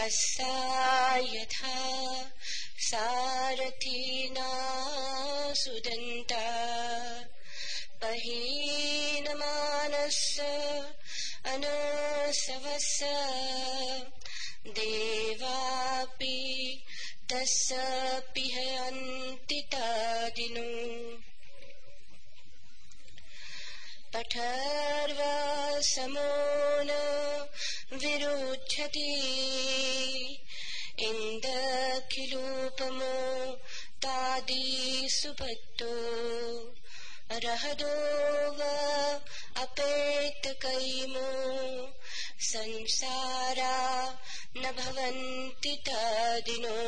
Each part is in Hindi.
सहसा यथा सारथिना सुदन्ता पहीनमानस्य अनसवस्य देवापि तस्य पिहन्ति तादिनो पठर्वा समो न विरुध्यति इन्दखिलोपमो तादिसुपत्तो रहदो वा अपेतकैमो संसारा न भवन्ति तादिनो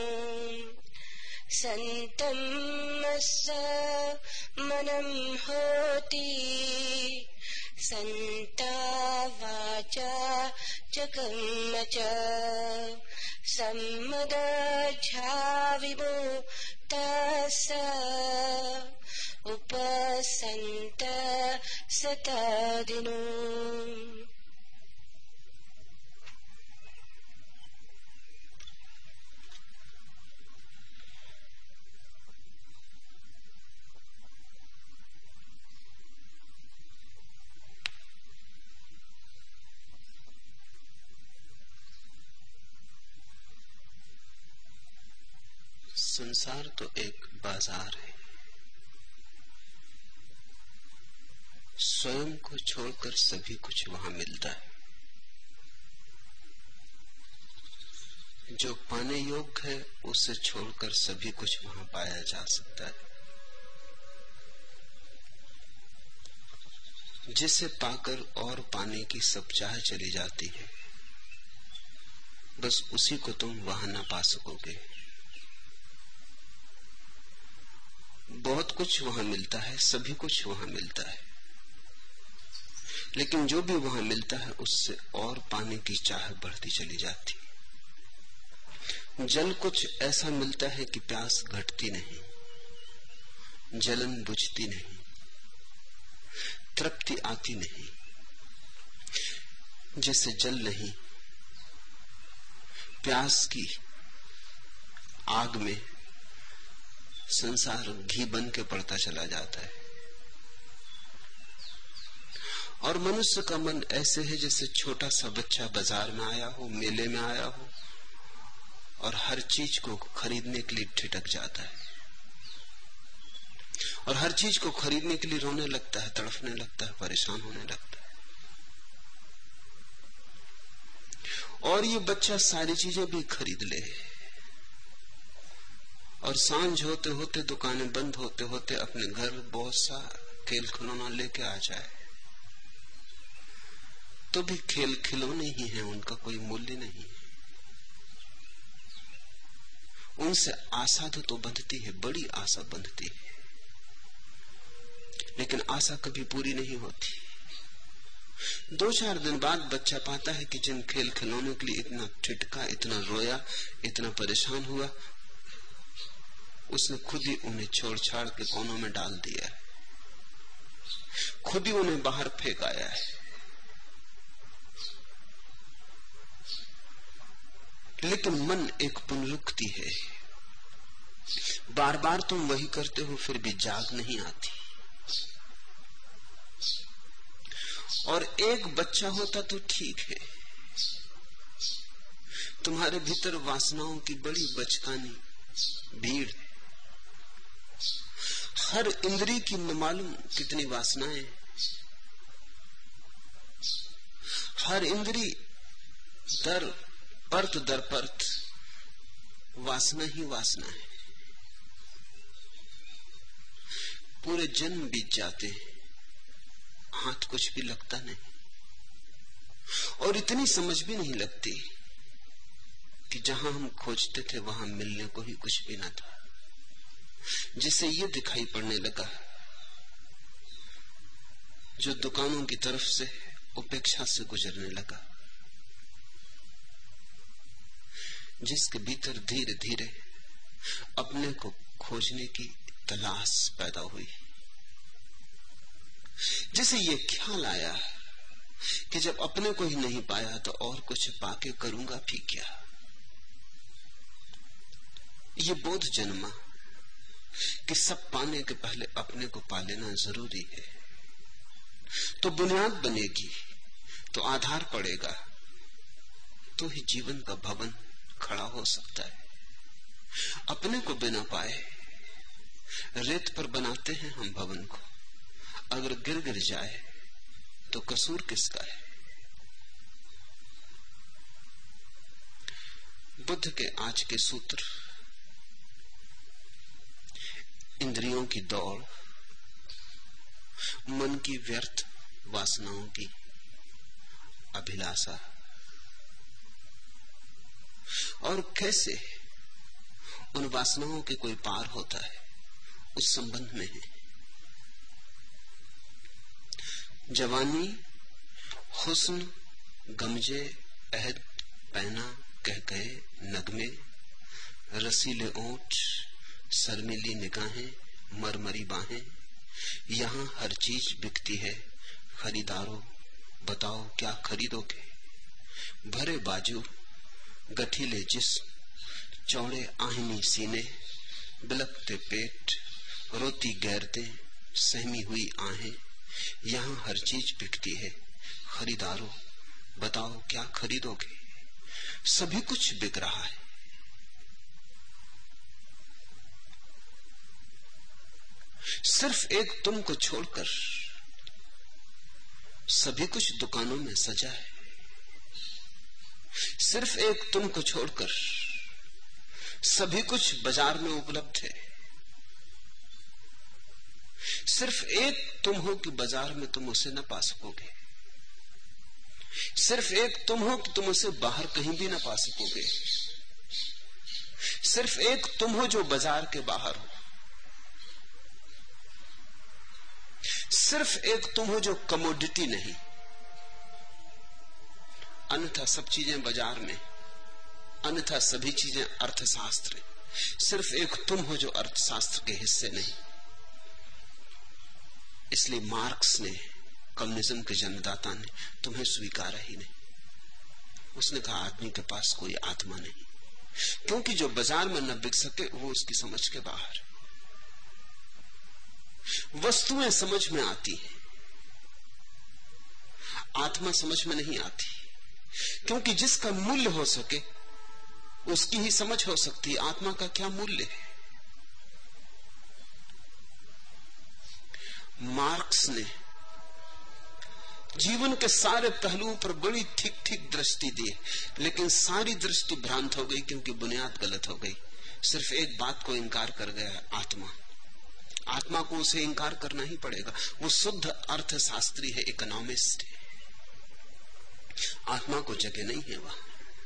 सन्तमस्य मनं होति सन्ता वाचा च कर्म च सम्मदध्याविमुक्तस्य उपसन्त सतादिनो। संसार तो एक बाजार है। स्वयं को छोड़कर सभी कुछ वहां मिलता है। जो पाने योग्य है उसे छोड़कर सभी कुछ वहां पाया जा सकता है। जिसे पाकर और पाने की सब चाह चली जाती है, बस उसी को तुम वहां न पा सकोगे। बहुत कुछ वहां मिलता है, सभी कुछ वहां मिलता है, लेकिन जो भी वहां मिलता है उससे और पाने की चाह बढ़ती चली जाती। जल कुछ ऐसा मिलता है कि प्यास घटती नहीं, जलन बुझती नहीं, तृप्ति आती नहीं। जैसे जल नहीं, प्यास की आग में संसार घी बन के पड़ता चला जाता है। और मनुष्य का मन ऐसे है जैसे छोटा सा बच्चा बाजार में आया हो, मेले में आया हो और हर चीज को खरीदने के लिए ठिठक जाता है और हर चीज को खरीदने के लिए रोने लगता है, तड़फने लगता है, परेशान होने लगता है। और ये बच्चा सारी चीजें भी खरीद ले और सांझ होते होते, दुकानें बंद होते होते अपने घर बहुत सा खेल खिलौना लेके आ जाए, तो भी खेल खिलौने ही हैं, उनका कोई मूल्य नहीं। उनसे आशा तो बंधती है, बड़ी आशा बंधती है, लेकिन आशा कभी पूरी नहीं होती। 2-4 दिन बाद बच्चा पाता है कि जिन खेल खिलौनों के लिए इतना ठिठका, इतना रोया, इतना परेशान हुआ, उसने खुद ही उन्हें छोड़ छाड़ के कोनों में डाल दिया है, खुद ही उन्हें बाहर फेंक आया है। लेकिन मन एक पुनरुक्ति है, बार बार तुम वही करते हो फिर भी जाग नहीं आती। और एक बच्चा होता तो ठीक है, तुम्हारे भीतर वासनाओं की बड़ी बचकानी भीड़, हर इंद्रिय की न मालूम कितनी वासनाएं, हर इंद्रिय दर परत वासना ही वासना है। पूरे जन्म बीत जाते, हाथ कुछ भी लगता नहीं और इतनी समझ भी नहीं लगती कि जहां हम खोजते थे वहां मिलने को ही कुछ भी न था। जिसे ये दिखाई पड़ने लगा, जो दुकानों की तरफ से उपेक्षा से गुजरने लगा, जिसके भीतर धीरे धीरे अपने को खोजने की तलाश पैदा हुई, जिसे ये ख्याल आया कि जब अपने को ही नहीं पाया तो और कुछ पाके करूंगा भी क्या। ये बोध जन्मा कि सब पाने के पहले अपने को पा लेना जरूरी है। तो बुनियाद बनेगी, तो आधार पड़ेगा, तो ही जीवन का भवन खड़ा हो सकता है। अपने को बिना पाए रेत पर बनाते हैं हम भवन को, अगर गिर जाए तो कसूर किसका है? बुद्ध के आज के सूत्र, इंद्रियों की दौड़, मन की व्यर्थ वासनाओं की अभिलाषा, और कैसे उन वासनाओं के कोई पार होता है, उस संबंध में है। जवानी, हुस्न, गमजे, अहद, पहना, कह गए, नगमे, रसीले ओंठ, शर्मीली निगाहें, मरमरी बाहें, यहाँ हर चीज बिकती है। खरीदारों बताओ क्या खरीदोगे? भरे बाजू, गठीले जिस्म, चौड़े आहनी सीने, बिलखते पेट, रोती गैरतें, सहमी हुई आहें, यहाँ हर चीज बिकती है। खरीदारों बताओ क्या खरीदोगे? सभी कुछ बिक रहा है। सिर्फ एक तुम को छोड़कर सभी कुछ दुकानों में सजा है। सिर्फ एक तुम को छोड़कर सभी कुछ बाजार में उपलब्ध है। सिर्फ एक तुम हो कि बाजार में तुम उसे न पा सकोगे। सिर्फ एक तुम हो कि तुम उसे बाहर कहीं भी न पा सकोगे। सिर्फ एक तुम हो जो बाजार के बाहर हो। सिर्फ एक तुम हो जो कमोडिटी नहीं, अन्यथा सब चीजें बाजार में, अन्यथा सभी चीजें अर्थशास्त्र। सिर्फ एक तुम हो जो अर्थशास्त्र के हिस्से नहीं। इसलिए मार्क्स ने, कम्युनिज्म के जन्मदाता ने, तुम्हें स्वीकारा ही नहीं। उसने कहा आदमी के पास कोई आत्मा नहीं, क्योंकि जो बाजार में न बिक सके वो उसकी समझ के बाहर। वस्तुएं समझ में आती है, आत्मा समझ में नहीं आती, क्योंकि जिसका मूल्य हो सके उसकी ही समझ हो सकती है। आत्मा का क्या मूल्य है? मार्क्स ने जीवन के सारे पहलुओं पर बड़ी ठीक ठीक दृष्टि दी, लेकिन सारी दृष्टि भ्रांत हो गई, क्योंकि बुनियाद गलत हो गई। सिर्फ एक बात को इंकार कर गया, आत्मा। आत्मा को उसे इंकार करना ही पड़ेगा। वो शुद्ध अर्थशास्त्री है, इकोनॉमिस्ट है। आत्मा को जगह नहीं है वहां।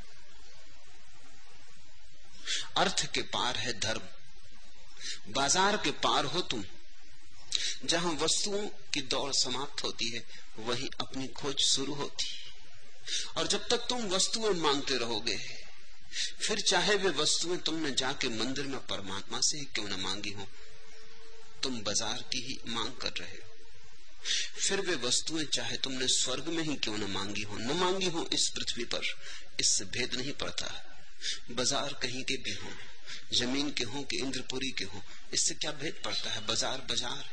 अर्थ के पार है धर्म। बाजार के पार हो तुम। जहां वस्तुओं की दौड़ समाप्त होती है वहीं अपनी खोज शुरू होती है। और जब तक तुम वस्तुएं मांगते रहोगे, फिर चाहे वे वस्तुएं तुमने जाके मंदिर में परमात्मा से ही क्यों न मांगी हो, तुम बाजार की ही मांग कर रहे हो। फिर वे वस्तुएं चाहे तुमने स्वर्ग में ही क्यों न मांगी हो, न मांगी हो इस पृथ्वी पर, इससे भेद नहीं पड़ता। बाजार कहीं के भी हो, जमीन के हो कि इंद्रपुरी के हो, इससे क्या भेद पड़ता है? बाजार बाजार।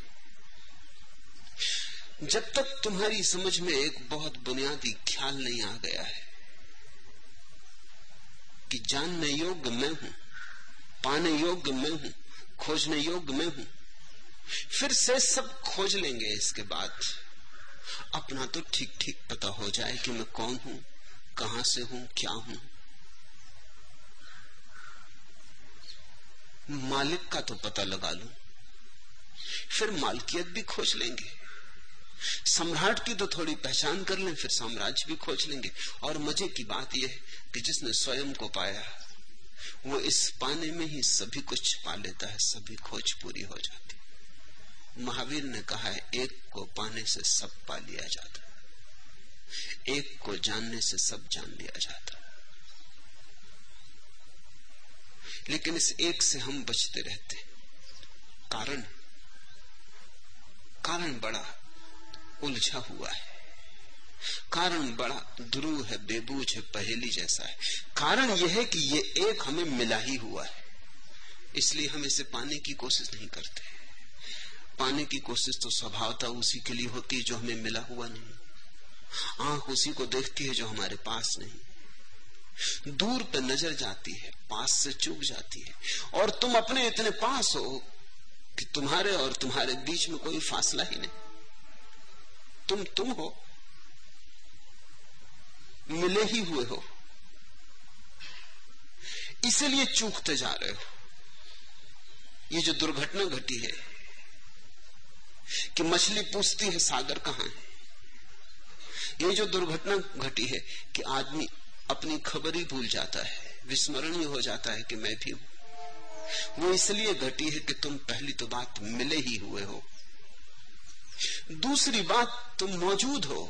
जब तक तुम्हारी समझ में एक बहुत बुनियादी ख्याल नहीं आ गया है कि जानने योग्य मैं हूं, पाने योग्य मैं हूं, खोजने योग्य मैं हूं, फिर से सब खोज लेंगे। इसके बाद अपना तो ठीक ठीक पता हो जाए कि मैं कौन हूं, कहां से हूं, क्या हूं। मालिक का तो पता लगा लूं, फिर मालकियत भी खोज लेंगे। सम्राट की तो थोड़ी पहचान कर लें, फिर साम्राज्य भी खोज लेंगे। और मजे की बात यह है कि जिसने स्वयं को पाया वो इस पाने में ही सभी कुछ पा लेता है, सभी खोज पूरी हो जाती। महावीर ने कहा है, एक को पाने से सब पा लिया जाता, एक को जानने से सब जान लिया जाता। लेकिन इस एक से हम बचते रहते। कारण बड़ा उलझा हुआ है, कारण बड़ा ध्रुव है, बेबूझ है, पहेली जैसा है। कारण यह है कि ये एक हमें मिला ही हुआ है। इसलिए हम इसे पाने की कोशिश नहीं करते। पाने की कोशिश तो स्वभावतः उसी के लिए होती है जो हमें मिला हुआ नहीं। आंख उसी को देखती है जो हमारे पास नहीं। दूर पे नजर जाती है, पास से चूक जाती है। और तुम अपने इतने पास हो कि तुम्हारे और तुम्हारे बीच में कोई फासला ही नहीं। तुम हो, मिले ही हुए हो, इसलिए चूकते जा रहे हो। ये जो दुर्घटना घटी है कि मछली पूछती है सागर कहां है, ये जो दुर्घटना घटी है कि आदमी अपनी खबर ही भूल जाता है, विस्मरण ही हो जाता है कि मैं भी हूं, वो इसलिए घटी है कि तुम पहली तो बात मिले ही हुए हो, दूसरी बात तुम मौजूद हो।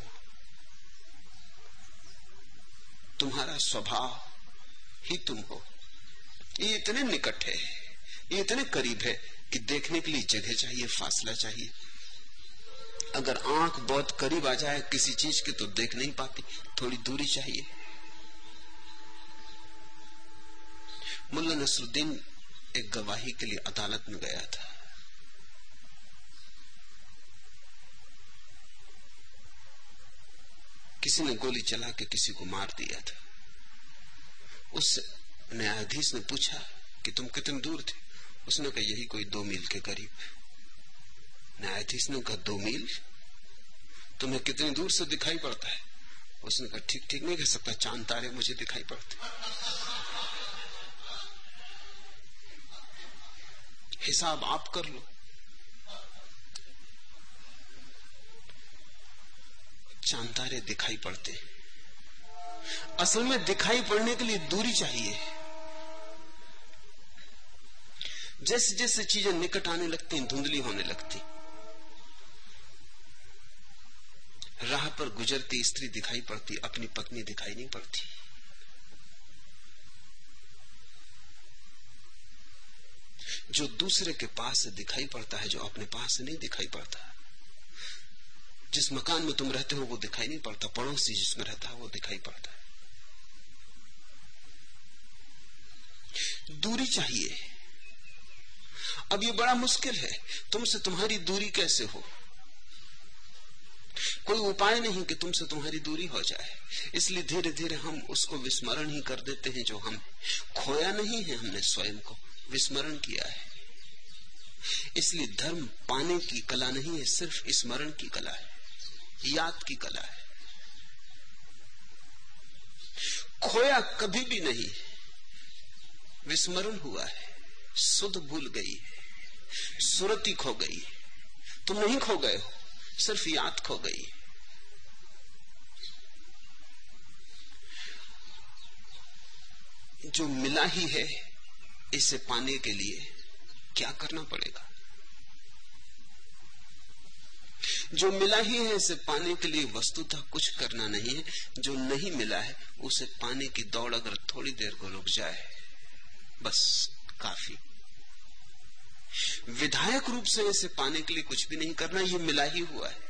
तुम्हारा स्वभाव ही तुम हो। ये इतने निकट है, ये इतने करीब है कि देखने के लिए जगह चाहिए, फासला चाहिए। अगर आंख बहुत करीब आ जाए किसी चीज के तो देख नहीं पाती, थोड़ी दूरी चाहिए। मुल्ला नसरुद्दीन एक गवाही के लिए अदालत में गया था। किसी ने गोली चला के किसी को मार दिया था। उस न्यायाधीश ने पूछा कि तुम कितने दूर थे? उसने कहा यही कोई 2 मील के करीब। न्यायाधीश ने कहा 2 मील? तुम्हें कितनी दूर से दिखाई पड़ता है? उसने कहा ठीक नहीं कह सकता, चांद तारे मुझे दिखाई पड़ते। हिसाब आप कर लो। चांद तारे दिखाई पड़ते। असल में दिखाई पड़ने के लिए दूरी चाहिए। जैसे जैसे चीजें निकट आने लगती हैं, धुंधली होने लगती। राह पर गुजरती स्त्री दिखाई पड़ती, अपनी पत्नी दिखाई नहीं पड़ती। जो दूसरे के पास से दिखाई पड़ता है, जो अपने पास से नहीं दिखाई पड़ता। जिस मकान में तुम रहते हो वो दिखाई नहीं पड़ता, पड़ोसी जिसमें रहता है वो दिखाई पड़ता है। दूरी चाहिए। अब ये बड़ा मुश्किल है, तुमसे तुम्हारी दूरी कैसे हो? कोई उपाय नहीं कि तुमसे तुम्हारी दूरी हो जाए। इसलिए धीरे धीरे हम उसको विस्मरण ही कर देते हैं जो हम। खोया नहीं है हमने, स्वयं को विस्मरण किया है। इसलिए धर्म पाने की कला नहीं है, सिर्फ स्मरण की कला है, याद की कला है। खोया कभी भी नहीं, विस्मरण हुआ है। सुध भूल गई है, सुरती खो गई। तुम नहीं खो गए हो, सिर्फ याद खो गई। जो मिला ही है, इसे पाने के लिए क्या करना पड़ेगा? जो मिला ही है, इसे पाने के लिए वस्तुतः कुछ करना नहीं है। जो नहीं मिला है, उसे पाने की दौड़ अगर थोड़ी देर को रुक जाए, बस काफी। विधायक रूप से इसे पाने के लिए कुछ भी नहीं करना, ये मिला ही हुआ है।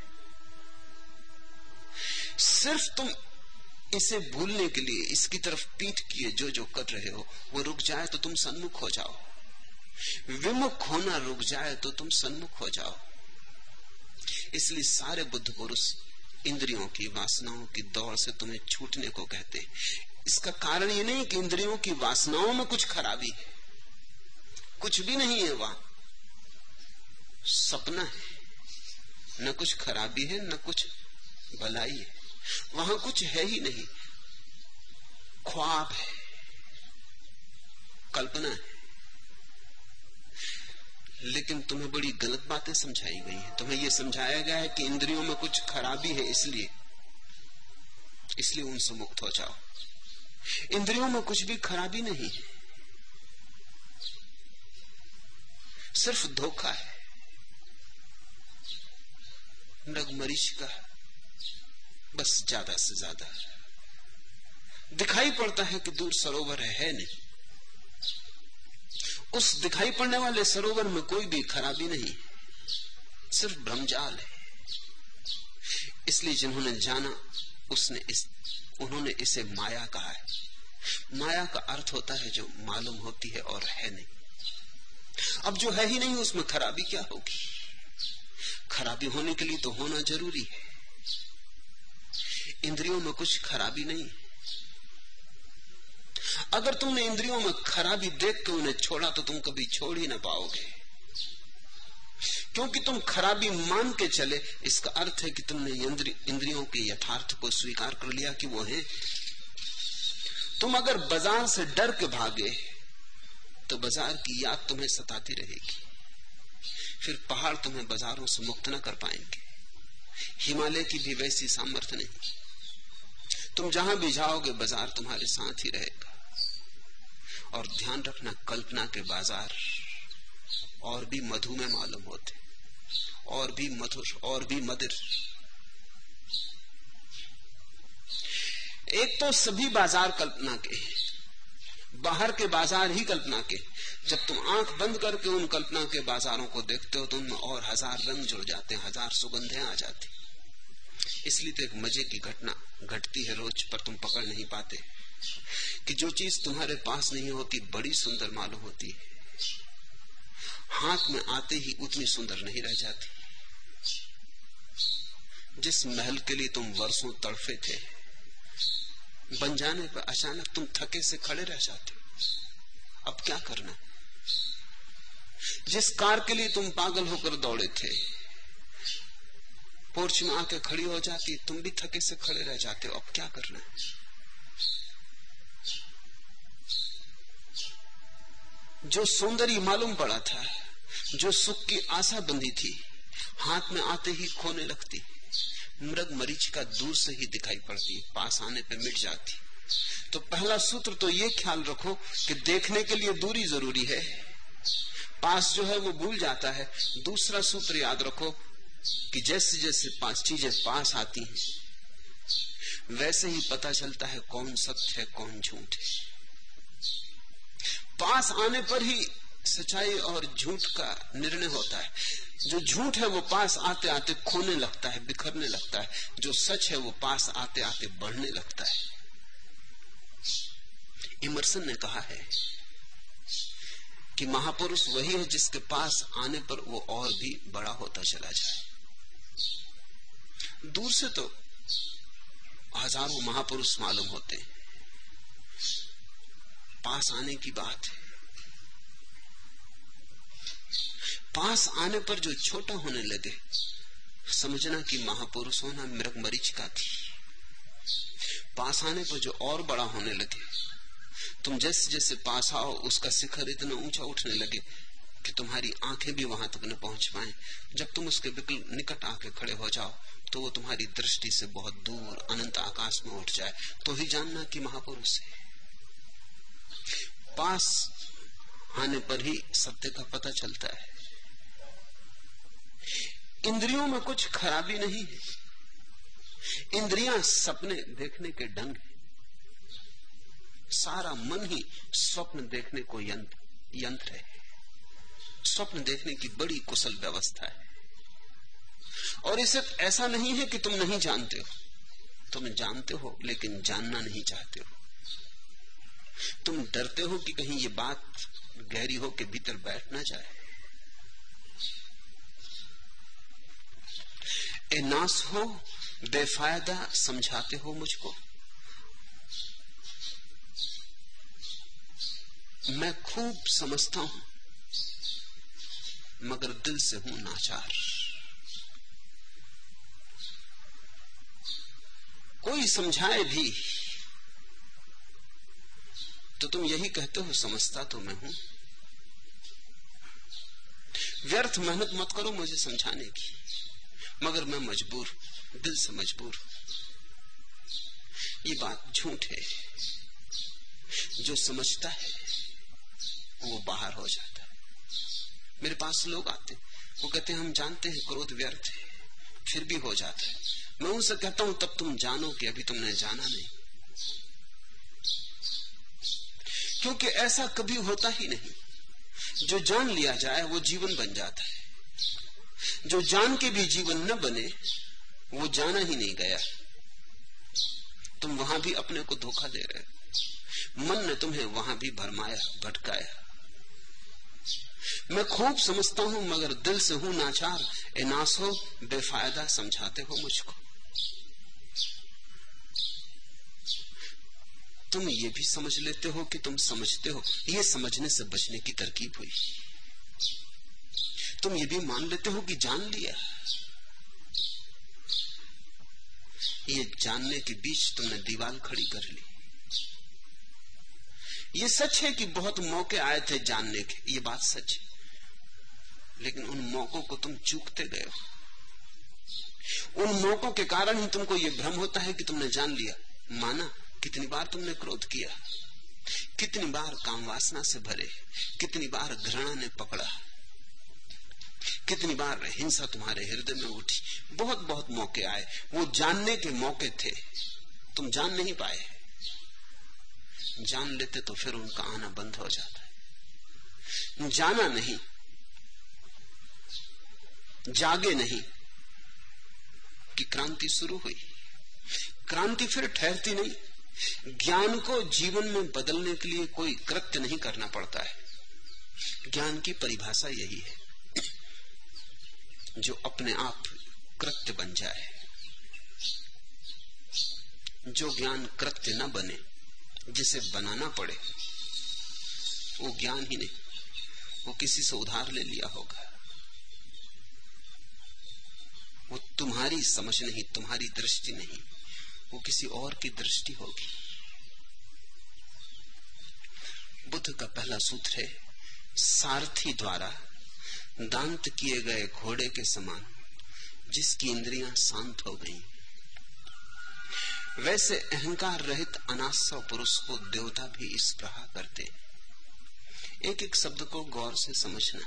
सिर्फ तुम इसे भूलने के लिए इसकी तरफ पीठ किए जो कर रहे हो वो रुक जाए तो तुम सन्मुख हो जाओ। विमुख होना रुक जाए तो तुम सन्मुख हो जाओ। इसलिए सारे बुद्ध पुरुष इंद्रियों की, वासनाओं की दौड़ से तुम्हें छूटने को कहते हैं। इसका कारण ये नहीं कि इंद्रियों की वासनाओं में कुछ खराबी है, कुछ भी नहीं है। वहां सपना है, न कुछ खराबी है न कुछ भलाई है। वहां कुछ है ही नहीं, ख्वाब है, कल्पना है। लेकिन तुम्हें बड़ी गलत बातें समझाई गई हैं। तुम्हें यह समझाया गया है कि इंद्रियों में कुछ खराबी है, इसलिए उनसे मुक्त हो जाओ। इंद्रियों में कुछ भी खराबी नहीं है, सिर्फ धोखा है, नगमरीच का, बस ज्यादा से ज्यादा। दिखाई पड़ता है कि दूर सरोवर है नहीं। उस दिखाई पड़ने वाले सरोवर में कोई भी खराबी नहीं, सिर्फ भ्रमजाल है। इसलिए जिन्होंने जाना उन्होंने इसे माया कहा है। माया का अर्थ होता है जो मालूम होती है और है नहीं। अब जो है ही नहीं उसमें खराबी क्या होगी? खराबी होने के लिए तो होना जरूरी है। इंद्रियों में कुछ खराबी नहीं। अगर तुमने इंद्रियों में खराबी देख के उन्हें छोड़ा तो तुम कभी छोड़ ही ना पाओगे, क्योंकि तुम खराबी मान के चले। इसका अर्थ है कि तुमने इंद्रियों के यथार्थ को स्वीकार कर लिया कि वो है। तुम अगर बाजार से डर के भागे तो बाजार की याद तुम्हें सताती रहेगी, फिर पहाड़ तुम्हें बाजारों से मुक्त न कर पाएंगे। हिमालय की भी वैसी सामर्थ्य नहीं। तुम जहां भी जाओगे बाजार तुम्हारे साथ ही रहेगा। और ध्यान रखना, कल्पना के बाजार और भी मधुमेह मालूम होते, और भी मधुर, और भी मदिर। एक तो सभी बाजार कल्पना के, बाहर के बाजार ही कल्पना के। जब तुम आंख बंद करके उन कल्पना के बाजारों को देखते हो तो उनमें और हजार रंग जुड़ जाते हैं, हजार सुगंधें आ जाती। इसलिए तो एक मजे की घटना घटती है रोज, पर तुम पकड़ नहीं पाते कि जो चीज तुम्हारे पास नहीं होती बड़ी सुंदर मालूम होती है, हाथ में आते ही उतनी सुंदर नहीं रह जाती। जिस महल के लिए तुम वर्षों तड़फे थे, बन जाने पर अचानक तुम थके से खड़े रह जाते हो। अब क्या करना? जिस कार के लिए तुम पागल होकर दौड़े थे, पोर्च में आके खड़ी हो जाती, तुम भी थके से खड़े रह जाते हो। अब क्या करना? जो सौंदर्य मालूम पड़ा था, जो सुख की आशा बंधी थी, हाथ में आते ही खोने लगती। मृग मरीचिका दूर से ही दिखाई पड़ती, पास आने पे मिट जाती। तो पहला सूत्र तो ये ख्याल रखो कि देखने के लिए दूरी जरूरी है, पास जो है वो भूल जाता है। दूसरा सूत्र याद रखो कि जैसे जैसे चीजें पास आती हैं वैसे ही पता चलता है कौन सत्य है कौन झूठ है। पास आने पर ही सच्चाई और झूठ का निर्णय होता है। जो झूठ है वो पास आते आते खोने लगता है, बिखरने लगता है। जो सच है वो पास आते आते बढ़ने लगता है। इमर्सन ने कहा है कि महापुरुष वही है जिसके पास आने पर वो और भी बड़ा होता चला जाए। दूर से तो हजारों महापुरुष मालूम होते हैं, पास आने की बात है। पास आने पर जो छोटा होने लगे, समझना कि महापुरुष होना मृग मरीचिका थी। पास आने पर जो और बड़ा होने लगे, तुम जैसे जैसे पास आओ उसका शिखर इतना ऊंचा उठने लगे कि तुम्हारी आंखें भी वहां तक न पहुंच पाए। जब तुम उसके बिल्कुल निकट आके खड़े हो जाओ तो वो तुम्हारी दृष्टि से बहुत दूर अनंत आकाश में उठ जाए, तो ही जानना कि महापुरुष है। पास आने पर ही सत्य का पता चलता है। इंद्रियों में कुछ खराबी नहीं है। इंद्रियां सपने देखने के ढंग है। सारा मन ही स्वप्न देखने को यंत्र है। स्वप्न देखने की बड़ी कुशल व्यवस्था है। और इसे ऐसा नहीं है कि तुम नहीं जानते हो, तुम जानते हो लेकिन जानना नहीं चाहते हो। तुम डरते हो कि कहीं ये बात गहरी हो के भीतर बैठ ना जाए। ए नास हो बेफायदा समझाते हो मुझको, मैं खूब समझता हूं मगर दिल से हूं नाचार। कोई समझाए भी तो तुम यही कहते हो समझता तो मैं हूं। व्यर्थ मेहनत मत करो मुझे समझाने की, मगर मैं मजबूर, दिल से मजबूर। ये बात झूठ है। जो समझता है वो बाहर हो जाता है। मेरे पास लोग आते, वो कहते हैं हम जानते हैं क्रोध व्यर्थ है, फिर भी हो जाता है। मैं उनसे कहता हूं तब तुम जानो कि अभी तुमने जाना नहीं, क्योंकि ऐसा कभी होता ही नहीं। जो जान लिया जाए वो जीवन बन जाता है। जो जान के भी जीवन न बने वो जाना ही नहीं गया। तुम वहां भी अपने को धोखा दे रहे हो। मन ने तुम्हें वहां भी भरमाया, भटकाया। मैं खूब समझता हूं मगर दिल से हूं नाचार, ए नास हो बेफायदा समझाते हो मुझको। तुम ये भी समझ लेते हो कि तुम समझते हो, ये समझने से बचने की तरकीब हुई। तुम ये भी मान लेते हो कि जान लिया, ये जानने के बीच तुमने दीवार खड़ी कर ली। ये सच है कि बहुत मौके आए थे जानने के, ये बात सच है, लेकिन उन मौकों को तुम चूकते गए हो। उन मौकों के कारण ही तुमको ये भ्रम होता है कि तुमने जान लिया। माना कितनी बार तुमने क्रोध किया, कितनी बार काम वासना से भरे, कितनी बार घृणा ने पकड़ा, कितनी बार हिंसा तुम्हारे हृदय में उठी। बहुत बहुत मौके आए, वो जानने के मौके थे, तुम जान नहीं पाए। जान लेते तो फिर उनका आना बंद हो जाता है। जाना नहीं, जागे नहीं कि क्रांति शुरू हुई। क्रांति फिर ठहरती नहीं। ज्ञान को जीवन में बदलने के लिए कोई कृत्य नहीं करना पड़ता है। ज्ञान की परिभाषा यही है, जो अपने आप कृत्य बन जाए। जो ज्ञान कृत्य न बने, जिसे बनाना पड़े, वो ज्ञान ही नहीं, वो किसी से उधार ले लिया होगा। वो तुम्हारी समझ नहीं, तुम्हारी दृष्टि नहीं, वो किसी और की दृष्टि होगी। बुद्ध का पहला सूत्र है, सारथी द्वारा दांत किए गए घोड़े के समान जिसकी इंद्रियां शांत हो गईं। वैसे अहंकार रहित अनासव पुरुष को देवता भी इस प्रकार करते। एक एक शब्द को गौर से समझना,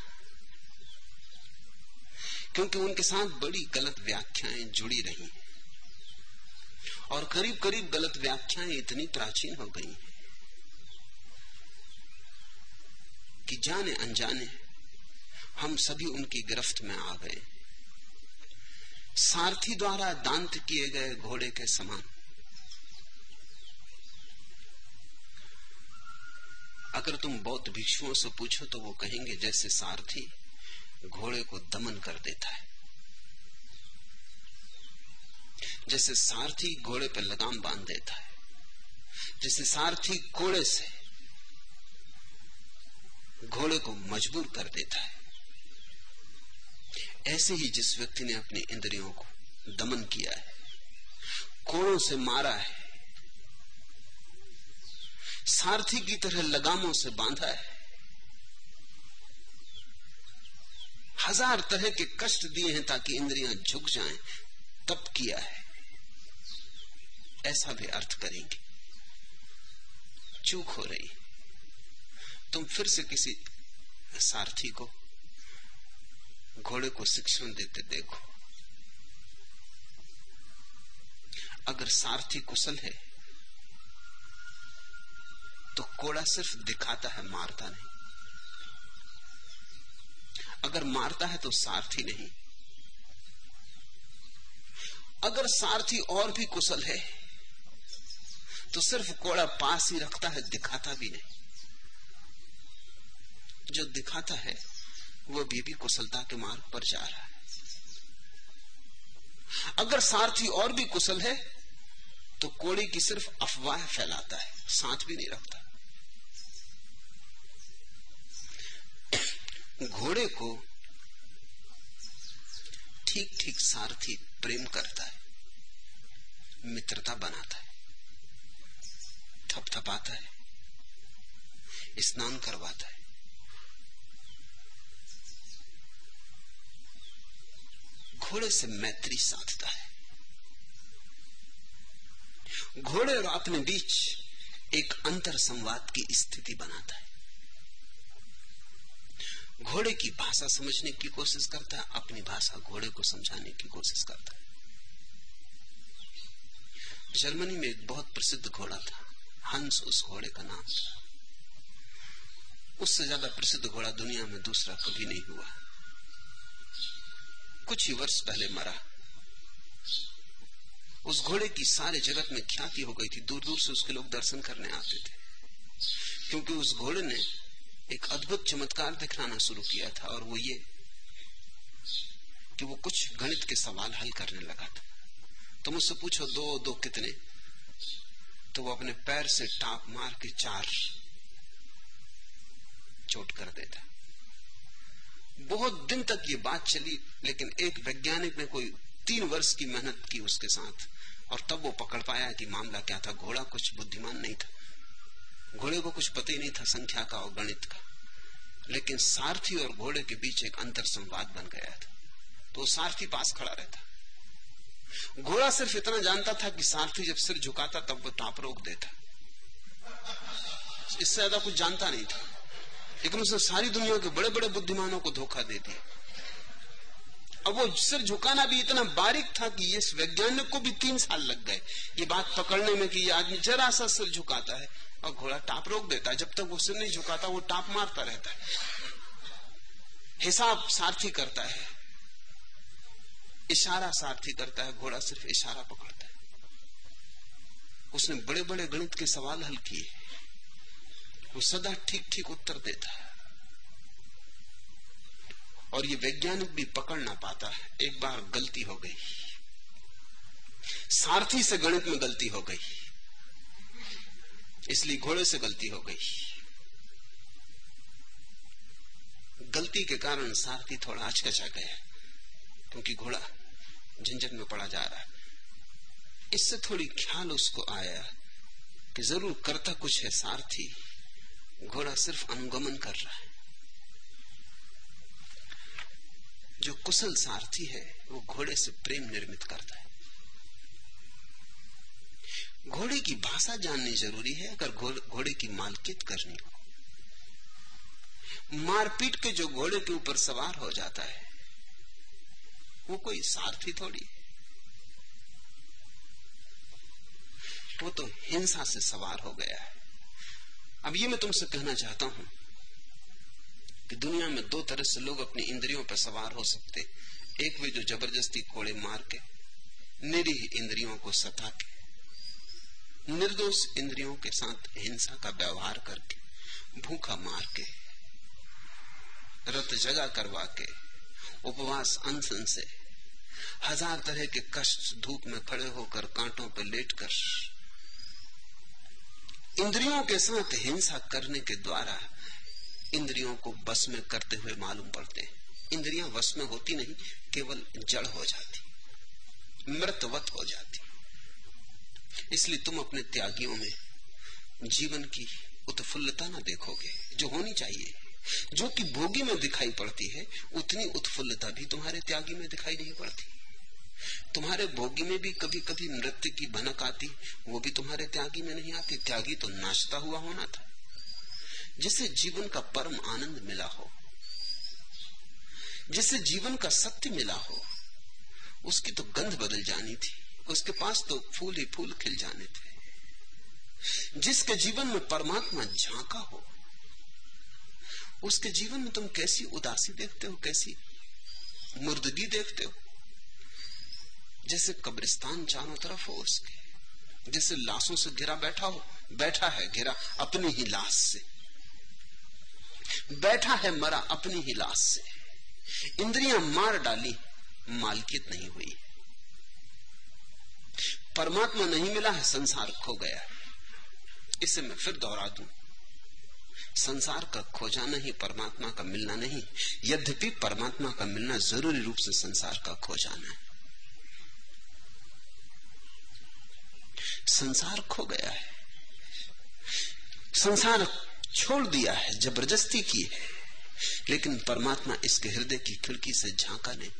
क्योंकि उनके साथ बड़ी गलत व्याख्याएं जुड़ी रही और करीब करीब गलत व्याख्याएं इतनी प्राचीन हो गई कि जाने अनजाने हम सभी उनकी गिरफ्त में आ गए। सारथी द्वारा दांत किए गए घोड़े के समान। अगर तुम बौद्ध भिक्षुओं से पूछो तो वो कहेंगे जैसे सारथी घोड़े को दमन कर देता है, जैसे सारथी घोड़े पर लगाम बांध देता है, जैसे सारथी घोड़े से घोड़े को मजबूर कर देता है, ऐसे ही जिस व्यक्ति ने अपनी इंद्रियों को दमन किया है, कोड़ों से मारा है, सारथी की तरह लगामों से बांधा है, हजार तरह के कष्ट दिए हैं ताकि इंद्रियां झुक जाएं, तब किया है, ऐसा भी अर्थ करेंगे। चूक हो रही। तुम फिर से किसी सारथी को घोड़े को शिक्षण देते देखो। अगर सारथी कुशल है तो घोड़ा सिर्फ दिखाता है, मारता नहीं। अगर मारता है तो सारथी नहीं। अगर सारथी और भी कुशल है तो सिर्फ घोड़ा पास ही रखता है, दिखाता भी नहीं। जो दिखाता है वो भी कुशलता के मार्ग पर जा रहा है। अगर सारथी और भी कुशल है तो कोड़े की सिर्फ अफवाह फैलाता है, साथ भी नहीं रखता। घोड़े को ठीक ठीक सारथी प्रेम करता है, मित्रता बनाता है, थपथपाता है, स्नान करवाता है, घोड़े से मैत्री साधता है। घोड़े और अपने बीच एक अंतर संवाद की स्थिति बनाता है। घोड़े की भाषा समझने की कोशिश करता है, अपनी भाषा घोड़े को समझाने की कोशिश करता है। जर्मनी में एक बहुत प्रसिद्ध घोड़ा था, हंस उस घोड़े का नाम था। उससे ज्यादा प्रसिद्ध घोड़ा दुनिया में दूसरा कभी नहीं हुआ। कुछ ही वर्ष पहले मरा। उस घोड़े की सारे जगत में ख्याति हो गई थी, दूर दूर से उसके लोग दर्शन करने आते थे, क्योंकि उस घोड़े ने एक अद्भुत चमत्कार दिखलाना शुरू किया था, और वो ये कि वो कुछ गणित के सवाल हल करने लगा था। तो मुझसे पूछो 2 2 कितने, तो वो अपने पैर से टाप मार के 4 चोट कर देता। बहुत दिन तक ये बात चली, लेकिन एक वैज्ञानिक ने कोई 3 वर्ष की मेहनत की उसके साथ, और तब वो पकड़ पाया कि मामला क्या था। घोड़ा कुछ बुद्धिमान नहीं था, घोड़े को कुछ पता ही नहीं था संख्या का और गणित का, लेकिन सारथी और घोड़े के बीच एक अंतर संवाद बन गया था। तो सारथी पास खड़ा रहता, घोड़ा सिर्फ इतना जानता था कि सारथी जब सिर झुकाता तब वो टाप रोक देता, इससे ज्यादा कुछ जानता नहीं था। लेकिन उसने सारी दुनिया के बड़े बड़े बुद्धिमानों को धोखा दे दिया। अब वो सिर झुकाना भी इतना बारीक था कि इस वैज्ञानिक को भी 3 साल लग गए ये बात पकड़ने में कि ये आदमी जरा सा सिर झुकाता है और घोड़ा टाप रोक देता है। जब तक वो सिर नहीं झुकाता वो टाप मारता रहता है। हिसाब सारथी करता है, इशारा सारथी करता है, घोड़ा सिर्फ इशारा पकड़ता है। उसने बड़े बड़े गणित के सवाल हल किए, वो सदा ठीक ठीक उत्तर देता है। और ये वैज्ञानिक भी पकड़ ना पाता है। एक बार गलती हो गई, सारथी से गणित में गलती हो गई, इसलिए घोड़े से गलती हो गई। गलती के कारण सारथी थोड़ा हचकचा गया, क्योंकि घोड़ा झंझट में पड़ा जा रहा है। इससे थोड़ी ख्याल उसको आया कि जरूर करता कुछ है सारथी, घोड़ा सिर्फ अनुगमन कर रहा है। जो कुशल सारथी है वो घोड़े से प्रेम निर्मित करता है। घोड़े की भाषा जाननी जरूरी है अगर घोड़े की मालकियत करनी हो। मारपीट के जो घोड़े के ऊपर सवार हो जाता है वो कोई सारथी थोड़ी, वो तो हिंसा से सवार हो गया है। अब ये मैं तुमसे कहना चाहता हूं कि दुनिया में 2 तरह से लोग अपनी इंद्रियों पर सवार हो सकते। एक वे जो जबरदस्ती कोड़े मार के, निरीह इंद्रियों को सता के, निर्दोष इंद्रियों के साथ हिंसा का व्यवहार करके, भूखा मार के, रत जगा करवा के, उपवास अनशन से, 1000 तरह के कष्ट, धूप में खड़े होकर, कांटों पर लेटकर, इंद्रियों के साथ हिंसा करने के द्वारा इंद्रियों को बस में करते हुए मालूम पड़ते हैं। इंद्रियां वश में होती नहीं, केवल जड़ हो जाती, मृतवत हो जाती। इसलिए तुम अपने त्यागियों में जीवन की उत्फुल्लता न देखोगे जो होनी चाहिए। जो कि भोगी में दिखाई पड़ती है उतनी उत्फुल्लता भी तुम्हारे त्यागी में दिखाई नहीं पड़ती। तुम्हारे भोगी में भी कभी कभी नृत्य की भनक आती, वो भी तुम्हारे त्यागी में नहीं आती। त्यागी तो नाचता हुआ होना था। जिसे जीवन का परम आनंद मिला हो, जिसे जीवन का सत्य मिला हो, उसकी तो गंध बदल जानी थी, उसके पास तो फूल ही फूल खिल जाने थे। जिसके जीवन में परमात्मा झांका हो, उसके जीवन में तुम कैसी उदासी देखते हो, कैसी मुर्दगी देखते हो। जैसे कब्रिस्तान चारों तरफ हो उसके, जैसे लाशों से घिरा बैठा है घिरा अपनी ही लाश से, बैठा है मरा अपनी ही लाश से। इंद्रियां मार डाली, मालकियत नहीं हुई। परमात्मा नहीं मिला है, संसार खो गया है। इसे मैं फिर दोहरा दूं, संसार का खो जाना ही परमात्मा का मिलना नहीं। यद्यपि परमात्मा का मिलना जरूरी रूप से संसार का खो जाना है। संसार खो गया है, संसार छोड़ दिया है, जबरदस्ती की है, लेकिन परमात्मा इसके हृदय की खिड़की से झांका नहीं।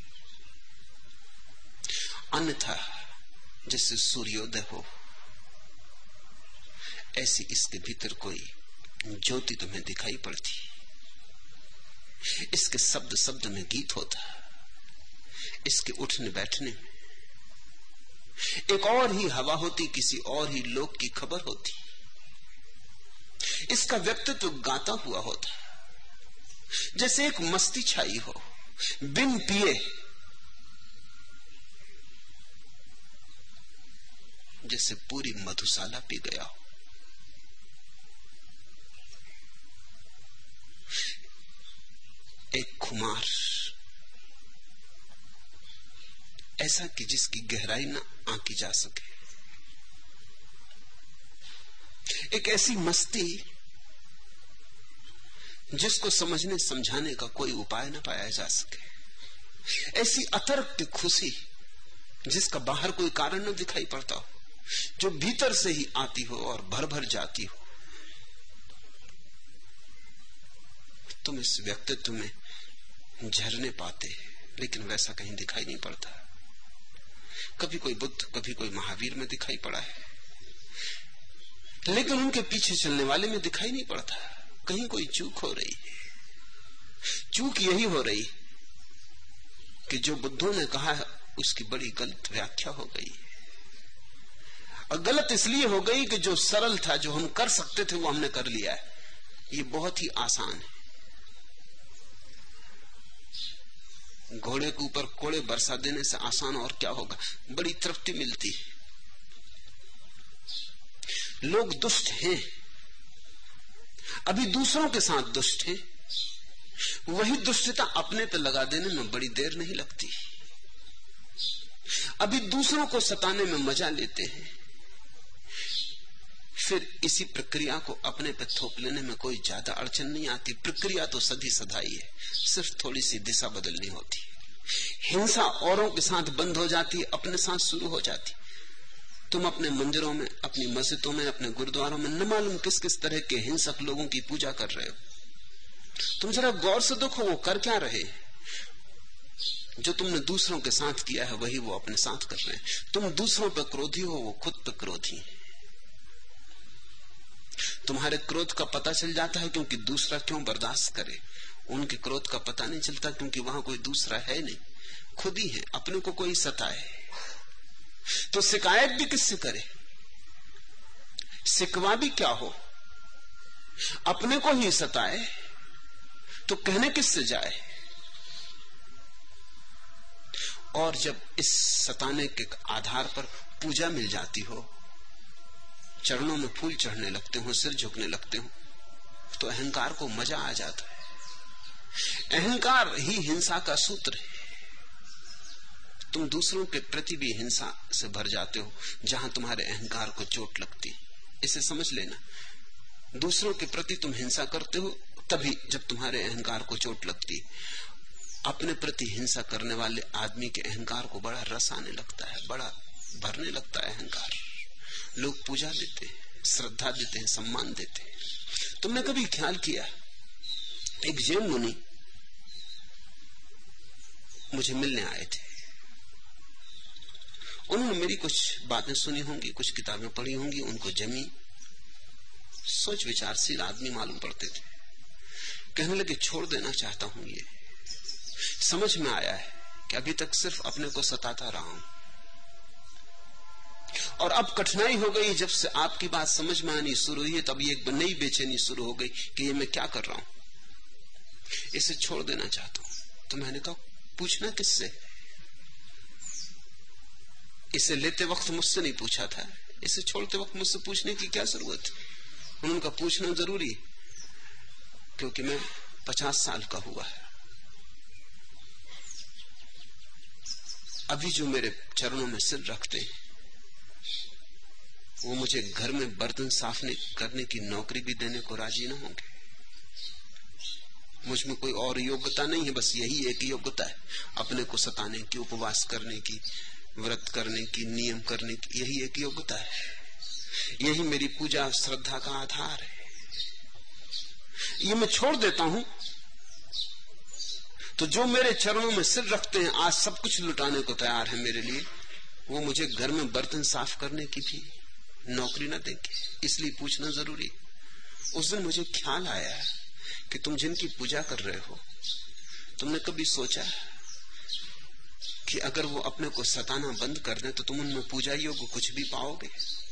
अन्यथा जैसे सूर्योदय हो, ऐसी इसके भीतर कोई ज्योति तुम्हें दिखाई पड़ती। इसके शब्द शब्द में गीत होता, इसके उठने बैठने में एक और ही हवा होती, किसी और ही लोक की खबर होती। इसका व्यक्तित्व गाता हुआ होता, जैसे एक मस्ती छाई हो, बिन पिए जैसे पूरी मधुशाला पी गया हो। खुमार, ऐसा कि जिसकी गहराई न आंकी जा सके, एक ऐसी मस्ती जिसको समझने समझाने का कोई उपाय न पाया जा सके, ऐसी अतर्क खुशी जिसका बाहर कोई कारण न दिखाई पड़ता हो, जो भीतर से ही आती हो और भर भर जाती हो। तुम इस व्यक्तित्व में झरने पाते, लेकिन वैसा कहीं दिखाई नहीं पड़ता। कभी कोई बुद्ध, कभी कोई महावीर में दिखाई पड़ा है, लेकिन उनके पीछे चलने वाले में दिखाई नहीं पड़ता। कहीं कोई चूक हो रही है। चूक यही हो रही कि जो बुद्धों ने कहा है उसकी बड़ी गलत व्याख्या हो गई है। और गलत इसलिए हो गई कि जो सरल था, जो हम कर सकते थे, वो हमने कर लिया है। ये बहुत ही आसान है। घोड़े के ऊपर कोड़े बरसा देने से आसान और क्या होगा? बड़ी तृप्ति मिलती है। लोग दुष्ट हैं, अभी दूसरों के साथ दुष्ट हैं, वही दुष्टता अपने पे लगा देने में बड़ी देर नहीं लगती। अभी दूसरों को सताने में मजा लेते हैं, फिर इसी प्रक्रिया को अपने पे थोप लेने में कोई ज्यादा अड़चन नहीं आती। प्रक्रिया तो सदी सदाई है, सिर्फ थोड़ी सी दिशा बदलनी होती है। हिंसा औरों के साथ बंद हो जाती है, अपने साथ शुरू हो जाती। तुम अपने मंदिरों में, अपनी मस्जिदों में, अपने गुरुद्वारों में न मालूम किस किस तरह के हिंसक लोगों की पूजा कर रहे हो। तुम जरा गौर से देखो वो कर क्या रहे। जो तुमने दूसरों के साथ किया है वही वो अपने साथ कर रहे हैं। तुम दूसरों पर क्रोधी हो, वो खुद पर क्रोधी है। तुम्हारे क्रोध का पता चल जाता है क्योंकि दूसरा क्यों बर्दाश्त करे। उनके क्रोध का पता नहीं चलता क्योंकि वहां कोई दूसरा है नहीं, खुद ही है। अपने को कोई सताए तो शिकायत भी किससे करे, शिकवा भी क्या हो। अपने को ही सताए तो कहने किससे जाए। और जब इस सताने के आधार पर पूजा मिल जाती हो, चरणों में फूल चढ़ने लगते हो, सिर झुकने लगते हो, तो अहंकार को मजा आ जाता है। अहंकार ही हिंसा का सूत्र है। तुम दूसरों के प्रति भी हिंसा से भर जाते हो जहां तुम्हारे अहंकार को चोट लगती। इसे समझ लेना, दूसरों के प्रति तुम हिंसा करते हो तभी जब तुम्हारे अहंकार को चोट लगती। अपने प्रति हिंसा करने वाले आदमी के अहंकार को बड़ा रस आने लगता है, बड़ा भरने लगता है अहंकार। लोग पूजा देते हैं, श्रद्धा देते हैं, सम्मान देते हैं। तुमने कभी ख्याल किया, एक जैन मुनि मुझे मिलने आए थे। उन्होंने मेरी कुछ बातें सुनी होंगी, कुछ किताबें पढ़ी होंगी, उनको जमी। सोच विचारशील आदमी मालूम पड़ते थे। कहने लगे छोड़ देना चाहता हूं। ये समझ में आया है कि अभी तक सिर्फ अपने को सताता रहा हूं, और अब कठिनाई हो गई। जब से आपकी बात समझ में आनी शुरू हुई है तब एक नई बेचैनी शुरू हो गई कि ये मैं क्या कर रहा हूं, इसे छोड़ देना चाहता हूं। तो मैंने कहा पूछना किससे? इसे लेते वक्त मुझसे नहीं पूछा था, इसे छोड़ते वक्त मुझसे पूछने की क्या जरूरत है? उन्होंने कहा पूछना जरूरी क्योंकि मैं 50 साल का हुआ है। अभी जो मेरे चरणों में सिर रखते हैं वो मुझे घर में बर्तन साफ करने की नौकरी भी देने को राजी न होंगे। मुझ में कोई और योग्यता नहीं है, बस यही एक योग्यता है, अपने को सताने की, उपवास करने की, व्रत करने की, नियम करने की, यही एक योग्यता है। यही मेरी पूजा श्रद्धा का आधार है। ये मैं छोड़ देता हूं तो जो मेरे चरणों में सिर रखते हैं, आज सब कुछ लुटाने को तैयार है मेरे लिए, वो मुझे घर में बर्तन साफ करने की भी नौकरी न देंगे। इसलिए पूछना जरूरी। उस दिन मुझे ख्याल आया कि तुम जिनकी पूजा कर रहे हो, तुमने कभी सोचा कि अगर वो अपने को सताना बंद कर दें तो तुम उनमें पूजा योग्य कुछ भी पाओगे?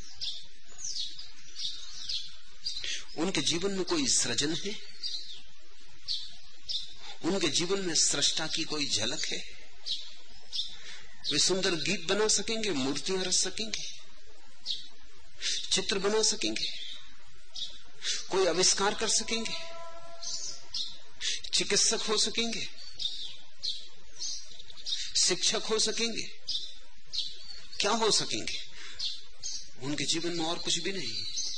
उनके जीवन में कोई सृजन है? उनके जीवन में सृष्टा की कोई झलक है? वे सुंदर गीत बना सकेंगे, मूर्तियां रच सकेंगे, चित्र बना सकेंगे, कोई आविष्कार कर सकेंगे, चिकित्सक हो सकेंगे, शिक्षक हो सकेंगे? क्या हो सकेंगे? उनके जीवन में और कुछ भी नहीं।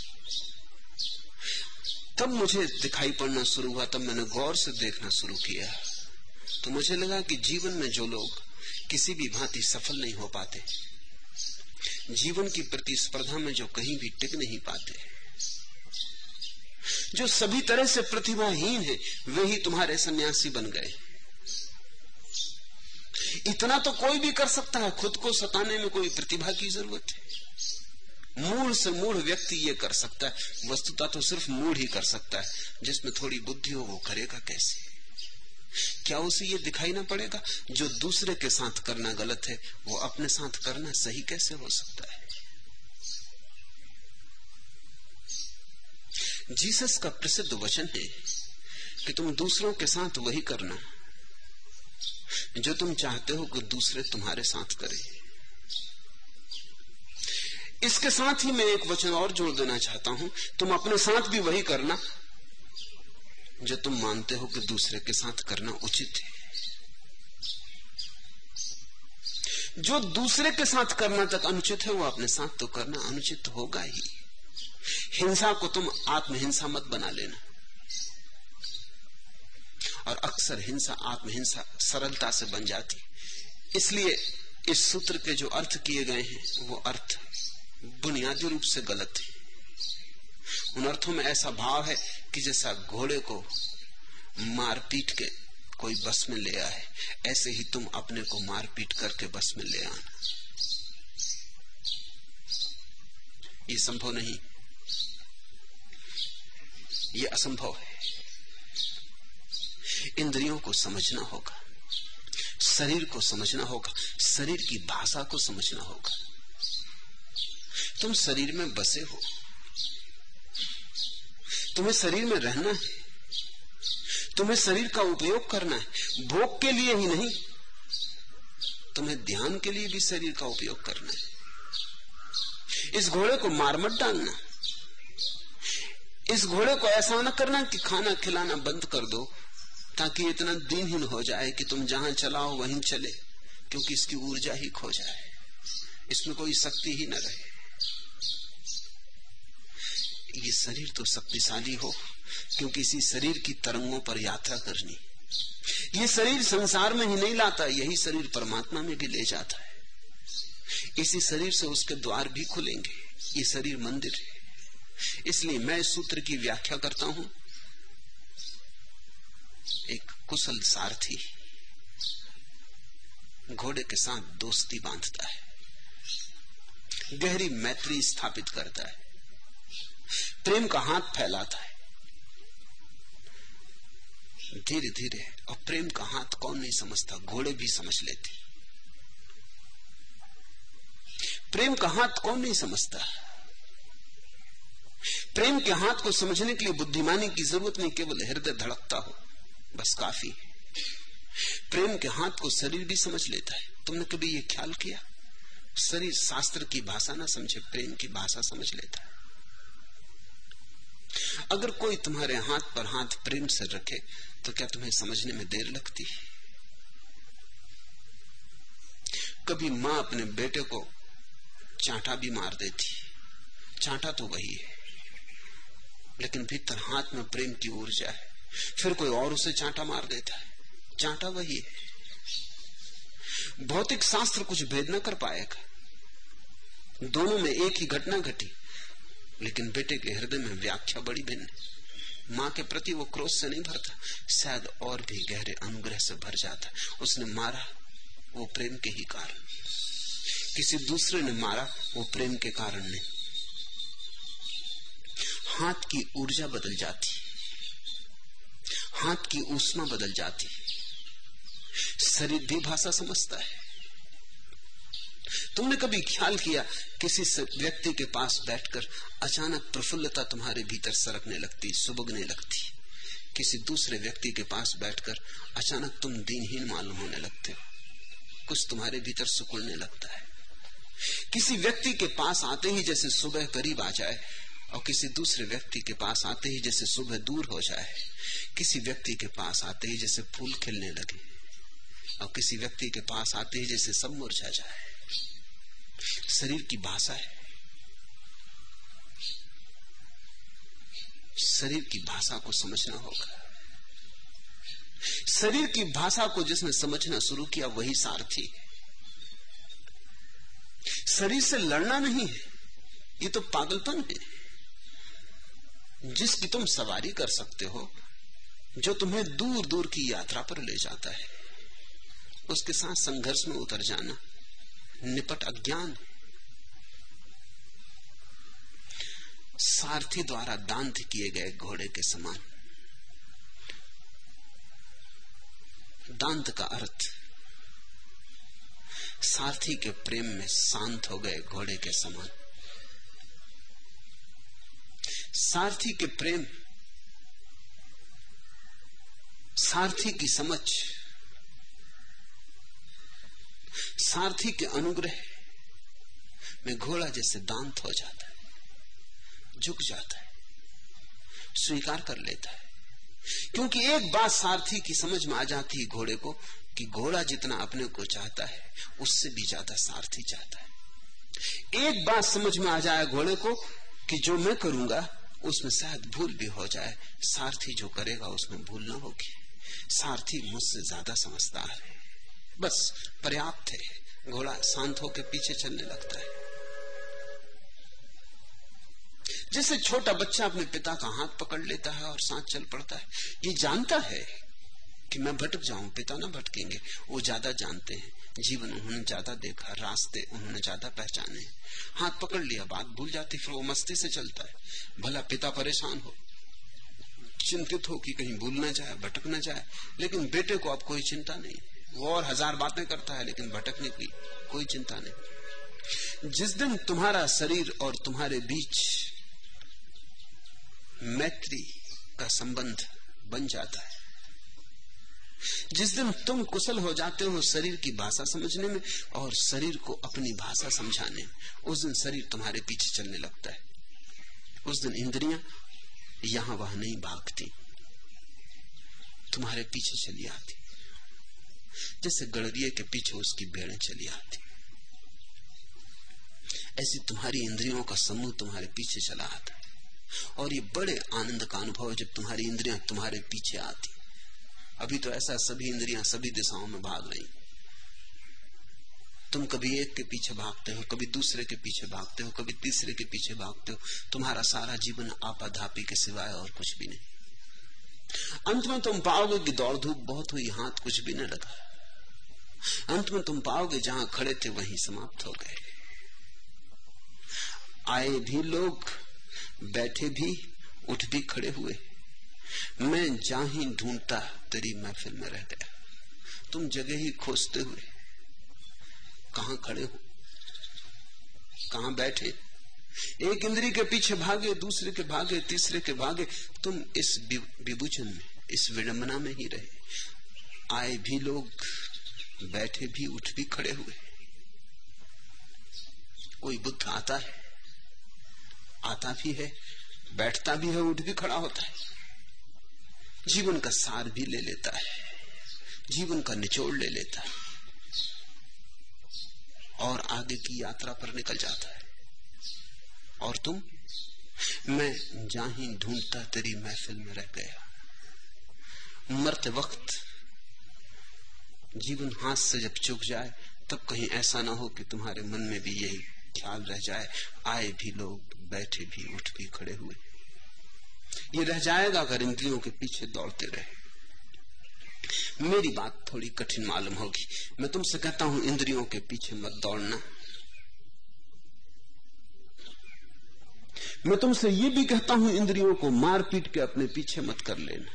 तब मुझे दिखाई पड़ना शुरू हुआ, तब मैंने गौर से देखना शुरू किया, तो मुझे लगा कि जीवन में जो लोग किसी भी भांति सफल नहीं हो पाते, जीवन की प्रतिस्पर्धा में जो कहीं भी टिक नहीं पाते, जो सभी तरह से प्रतिभाहीन है, वे ही तुम्हारे सन्यासी बन गए। इतना तो कोई भी कर सकता है, खुद को सताने में कोई प्रतिभा की जरूरत है? मूढ़ से मूढ़ व्यक्ति ये कर सकता है, वस्तुतः तो सिर्फ मूढ़ ही कर सकता है। जिसमें थोड़ी बुद्धि हो वो करेगा कैसे? क्या उसे ये दिखाई ना पड़ेगा जो दूसरे के साथ करना गलत है, वो अपने साथ करना सही कैसे हो सकता है? जीसस का प्रसिद्ध वचन है कि तुम दूसरों के साथ वही करना जो तुम चाहते हो कि दूसरे तुम्हारे साथ करें। इसके साथ ही मैं एक वचन और जोड़ देना चाहता हूं, तुम अपने साथ भी वही करना जो तुम मानते हो कि दूसरे के साथ करना उचित है। जो दूसरे के साथ करना तक अनुचित है, वो अपने साथ तो करना अनुचित होगा ही। हिंसा को तुम आत्महिंसा मत बना लेना, और अक्सर हिंसा आत्महिंसा सरलता से बन जाती। इसलिए इस सूत्र के जो अर्थ किए गए हैं वो अर्थ बुनियादी रूप से गलत है। उन अर्थों में ऐसा भाव है कि जैसा घोड़े को मार पीट के कोई बस में ले आए, ऐसे ही तुम अपने को मार पीट करके बस में ले आना। ये संभव नहीं, ये असंभव है। इंद्रियों को समझना होगा, शरीर को समझना होगा, शरीर की भाषा को समझना होगा। तुम शरीर में बसे हो, तुम्हें शरीर में रहना है, तुम्हें शरीर का उपयोग करना है, भोग के लिए ही नहीं, तुम्हें ध्यान के लिए भी शरीर का उपयोग करना है। इस घोड़े को मार मत डालना, इस घोड़े को ऐसा न करना कि खाना खिलाना बंद कर दो ताकि इतना दीनहीन हो जाए कि तुम जहां चलाओ वहीं चले, क्योंकि इसकी ऊर्जा ही खो जाए, इसमें कोई शक्ति ही न रहे। ये शरीर तो शक्तिशाली हो, क्योंकि इसी शरीर की तरंगों पर यात्रा करनी। ये शरीर संसार में ही नहीं लाता, यही शरीर परमात्मा में भी ले जाता है। इसी शरीर से उसके द्वार भी खुलेंगे। ये शरीर मंदिर है। इसलिए मैं इस सूत्र की व्याख्या करता हूं। एक कुशल सारथी घोड़े के साथ दोस्ती बांधता है, गहरी मैत्री स्थापित करता है, प्रेम का हाथ फैलाता है धीरे धीरे। और प्रेम का हाथ कौन नहीं समझता, घोड़े भी समझ लेते। प्रेम का हाथ कौन नहीं समझता। प्रेम के हाथ को समझने के लिए बुद्धिमानी की जरूरत नहीं, केवल हृदय धड़कता हो बस काफी। प्रेम के हाथ को शरीर भी समझ लेता है। तुमने कभी ये ख्याल किया, शरीर शास्त्र की भाषा ना समझे, प्रेम की भाषा समझ लेता है। अगर कोई तुम्हारे हाथ पर हाथ प्रेम से रखे तो क्या तुम्हें समझने में देर लगती है? कभी मां अपने बेटे को चांटा भी मार देती, चांटा तो वही है, लेकिन भीतर हाथ में प्रेम की ऊर्जा है। फिर कोई और उसे चांटा मार देता है, चांटा वही है। भौतिक शास्त्र कुछ भेद न कर पाएगा, दोनों में एक ही घटना घटी, लेकिन बेटे के हृदय में व्याख्या बड़ी भिन्न है। मां के प्रति वो क्रोध से नहीं भरता, शायद और भी गहरे अनुग्रह से भर जाता। उसने मारा वो प्रेम के ही कारण, किसी दूसरे ने मारा वो प्रेम के कारण नहीं। हाथ की ऊर्जा बदल जाती, हाथ की ऊष्मा बदल जाती, शरीर भी भाषा समझता है। तुमने कभी ख्याल किया किसी व्यक्ति के पास बैठकर अचानक प्रफुल्लता तुम्हारे भीतर सरकने लगती, सुबगने लगती। किसी दूसरे व्यक्ति के पास बैठकर अचानक तुम दीनहीन मालूम होने लगते हो, कुछ तुम्हारे भीतर सुकुड़ने लगता है। किसी व्यक्ति के पास आते ही जैसे सुबह करीब आ जाए, और किसी दूसरे व्यक्ति के पास आते ही जैसे सुबह दूर हो जाए। किसी व्यक्ति के पास आते ही जैसे फूल खिलने लगे, और किसी व्यक्ति के पास आते ही जैसे सब मुरझा जाए। शरीर की भाषा है, शरीर की भाषा को समझना होगा। शरीर की भाषा को जिसने समझना शुरू किया वही सारथी है। शरीर से लड़ना नहीं है, ये तो पागलपन है। जिसकी तुम सवारी कर सकते हो, जो तुम्हें दूर दूर की यात्रा पर ले जाता है, उसके साथ संघर्ष में उतर जाना निपट अज्ञान है। सारथी द्वारा दांत किए गए घोड़े के समान। दांत का अर्थ सारथी के प्रेम में शांत हो गए घोड़े के समान। सारथी के प्रेम, सारथी की समझ, सारथी के अनुग्रह में घोड़ा जैसे दांत हो जाता है, झुक जाता है, स्वीकार कर लेता है। क्योंकि एक बात सारथी की समझ में आ जाती है घोड़े को कि घोड़ा जितना अपने को चाहता है उससे भी ज्यादा सारथी चाहता है। एक बात समझ में आ जाए घोड़े को कि जो मैं करूंगा उसमें शायद भूल भी हो जाए, सारथी जो करेगा उसमें भूल ना होगी। सारथी मुझसे ज्यादा समझदार है, बस पर्याप्त है। घोड़ा शांत होकर पीछे चलने लगता है। जैसे छोटा बच्चा अपने पिता का हाथ पकड़ लेता है और साथ चल पड़ता है। ये जानता है कि मैं भटक जाऊं, पिता ना भटकेंगे। वो ज्यादा जानते हैं, जीवन उन्होंने ज्यादा देखा, रास्ते उन्होंने ज्यादा पहचाने। हाथ पकड़ लिया, बात भूल जाती, फिर वो मस्ती से चलता है। भला पिता परेशान हो, चिंतित हो कि कहीं भूल ना जाए, भटक ना जाए, लेकिन बेटे को अब कोई चिंता नहीं। वो और हजार बातें करता है लेकिन भटकने की कोई चिंता नहीं। जिस दिन तुम्हारा शरीर और तुम्हारे बीच मैत्री का संबंध बन जाता है, जिस दिन तुम कुशल हो जाते हो शरीर की भाषा समझने में और शरीर को अपनी भाषा समझाने में, उस दिन शरीर तुम्हारे पीछे चलने लगता है। उस दिन इंद्रियां यहां वहां नहीं भागती, तुम्हारे पीछे चली आती, जैसे गड़रिये के पीछे उसकी भेड़ें चली आती। ऐसी तुम्हारी इंद्रियों का समूह तुम्हारे पीछे चला आता है। और ये बड़े आनंद का अनुभव है जब तुम्हारी इंद्रियां तुम्हारे पीछे आती। अभी तो ऐसा सभी इंद्रियां सभी दिशाओं में भाग रही। तुम कभी एक के पीछे भागते हो, कभी दूसरे के पीछे भागते हो, कभी तीसरे के पीछे भागते हो। तुम्हारा सारा जीवन आपाधापी के सिवाय और कुछ भी नहीं। अंत में तुम पाओगे कि दौड़ धूप बहुत हुई, हाथ कुछ भी न लगा। अंत में तुम पाओगे जहां खड़े थे वहीं समाप्त हो गए। आए भी लोग, बैठे भी, उठ भी खड़े हुए, मैं जहां ही ढूंढता तेरी महफिल में रह गया। तुम जगह ही खोजते हुए कहां खड़े हो, कहां बैठे। एक इंद्री के पीछे भागे, दूसरे के भागे, तीसरे के भागे, तुम इस विभूचन में, इस विडंबना में ही रहे। आए भी लोग, बैठे भी, उठ भी खड़े हुए। कोई बुद्ध आता है, आता भी है, बैठता भी है, उठ भी खड़ा होता है, जीवन का सार भी ले लेता है, जीवन का निचोड़ ले लेता है और आगे की यात्रा पर निकल जाता है। और तुम, मैं जहां ही ढूंढता तेरी महफिल में रह गया। मरते वक्त जीवन हाथ से जब चूक जाए तब कहीं ऐसा ना हो कि तुम्हारे मन में भी यही ख्याल रह जाए, आए भी लोग, बैठे भी, उठ भी खड़े हुए। ये रह जाएगा अगर इंद्रियों के पीछे दौड़ते रहे। मेरी बात थोड़ी कठिन मालूम होगी, मैं तुमसे कहता हूं इंद्रियों के पीछे मत दौड़ना। मैं तुमसे ये भी कहता हूं इंद्रियों को मार पीट के अपने पीछे मत कर लेना।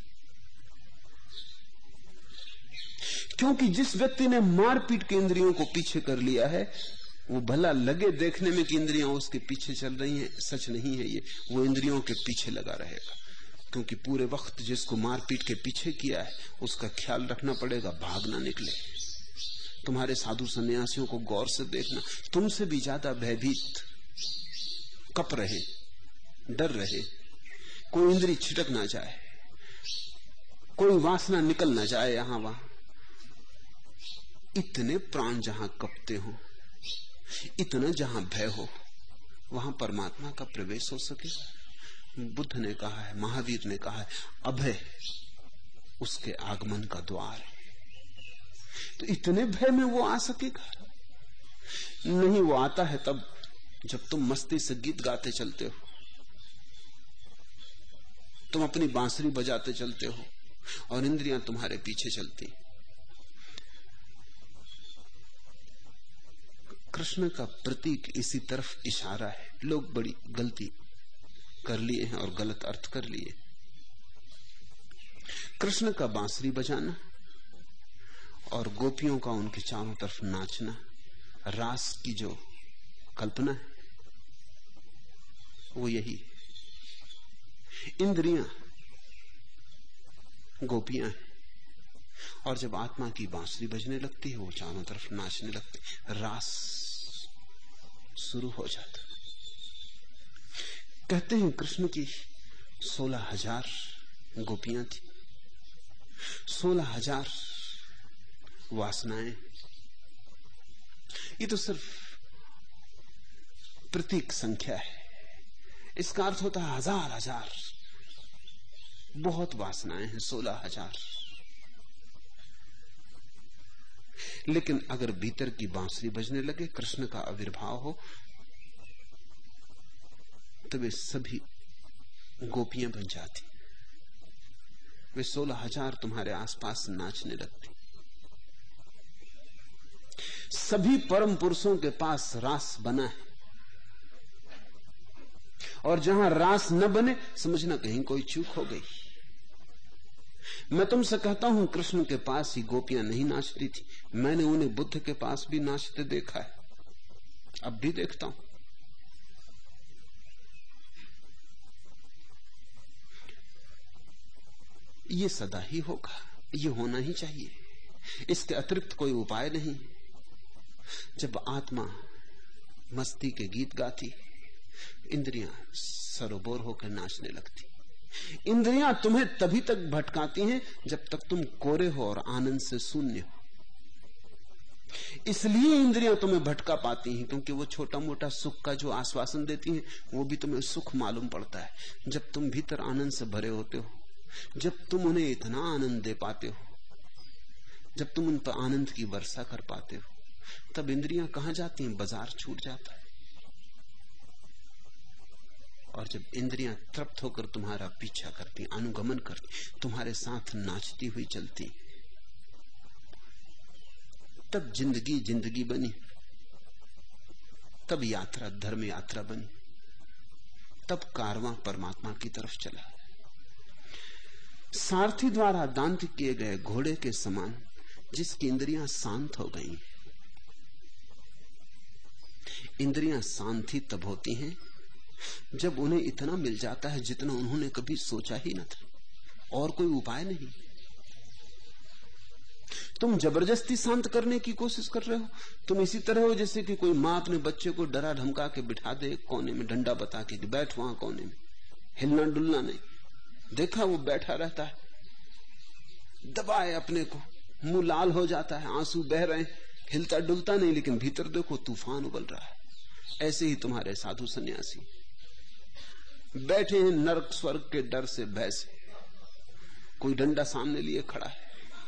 क्योंकि जिस व्यक्ति ने मार पीट के इंद्रियों को पीछे कर लिया है, वो भला लगे देखने में कि इंद्रियां उसके पीछे चल रही हैं, सच नहीं है ये। वो इंद्रियों के पीछे लगा रहेगा, क्योंकि पूरे वक्त जिसको मारपीट के पीछे किया है उसका ख्याल रखना पड़ेगा, भाग ना निकले। तुम्हारे साधु सन्यासियों को गौर से देखना, तुमसे भी ज्यादा भयभीत, कप रहे, डर रहे, कोई इंद्री छिटक ना जाए, कोई वासना निकल ना जाए यहां वहां। इतने प्राण जहां कपते हो, इतना जहां भय हो, वहां परमात्मा का प्रवेश हो सके? बुद्ध ने कहा है, महावीर ने कहा है, अभय उसके आगमन का द्वार है। तो इतने भय में वो आ सकेगा? नहीं, वो आता है तब जब तुम मस्ती से गीत गाते चलते हो, तुम अपनी बांसुरी बजाते चलते हो और इंद्रियां तुम्हारे पीछे चलती। कृष्ण का प्रतीक इसी तरफ इशारा है। लोग बड़ी गलती कर लिए हैं और गलत अर्थ कर लिए। कृष्ण का बांसुरी बजाना और गोपियों का उनके चारों तरफ नाचना, रास की जो कल्पना है वो यही। इंद्रियां गोपियां हैं और जब आत्मा की बांसुरी बजने लगती है वो चारों तरफ नाचने लगती, रास शुरू हो जाता। कहते हैं कृष्ण की 16,000 गोपियां थी, 16,000 वासनाएं। ये तो सिर्फ प्रतीक संख्या है। इसका अर्थ होता है 1000-1000 बहुत वासनाएं हैं, 16,000। लेकिन अगर भीतर की बांसुरी बजने लगे, कृष्ण का आविर्भाव हो, तो वे सभी गोपियां बन जाती। वे 16,000 तुम्हारे आसपास नाचने लगती। सभी परम पुरुषों के पास रास बना है और जहां रास न बने समझना कहीं कोई चूक हो गई। मैं तुमसे कहता हूं, कृष्ण के पास ही गोपियां नहीं नाचती थी। मैंने उन्हें बुद्ध के पास भी नाचते देखा है, अब भी देखता हूं। ये सदा ही होगा, ये होना ही चाहिए, इसके अतिरिक्त कोई उपाय नहीं। जब आत्मा मस्ती के गीत गाती, इंद्रियां सरोबोर होकर नाचने लगती। इंद्रियां तुम्हें तभी तक भटकाती हैं जब तक तुम कोरे हो और आनंद से शून्य हो। इसलिए इंद्रियां तुम्हें भटका पाती हैं, क्योंकि वो छोटा मोटा सुख का जो आश्वासन देती हैं वो भी तुम्हें सुख मालूम पड़ता है। जब तुम भीतर आनंद से भरे होते हो, जब तुम उन्हें इतना आनंद दे पाते हो, जब तुम उन पर आनंद की वर्षा कर पाते हो, तब इंद्रियां कहां जाती हैं? बाजार छूट जाता है। और जब इंद्रियां तृप्त होकर तुम्हारा पीछा करती, अनुगमन करती, तुम्हारे साथ नाचती हुई चलती, तब जिंदगी जिंदगी बनी, तब यात्रा धर्म यात्रा बनी, तब कारवां परमात्मा की तरफ चला। सारथी द्वारा दांत किए गए घोड़े के समान जिसकी इंद्रियां शांत हो गई। इंद्रियां शांति तब होती हैं जब उन्हें इतना मिल जाता है जितना उन्होंने कभी सोचा ही न था, और कोई उपाय नहीं। तुम जबरदस्ती शांत करने की कोशिश कर रहे हो। तुम इसी तरह हो जैसे कि कोई मां अपने बच्चे को डरा धमका के बिठा दे कोने में, डंडा बता के कि बैठ वहां कोने में, हिलना डुलना नहीं। देखा वो बैठा रहता है, दबाए अपने को, मुंह लाल हो जाता है, आंसू बह रहे हैं, हिलता डुलता नहीं, लेकिन भीतर देखो तूफान उबल रहा है। ऐसे ही तुम्हारे साधु सन्यासी बैठे हैं नरक स्वर्ग के डर से, भय से। कोई डंडा सामने लिए खड़ा है,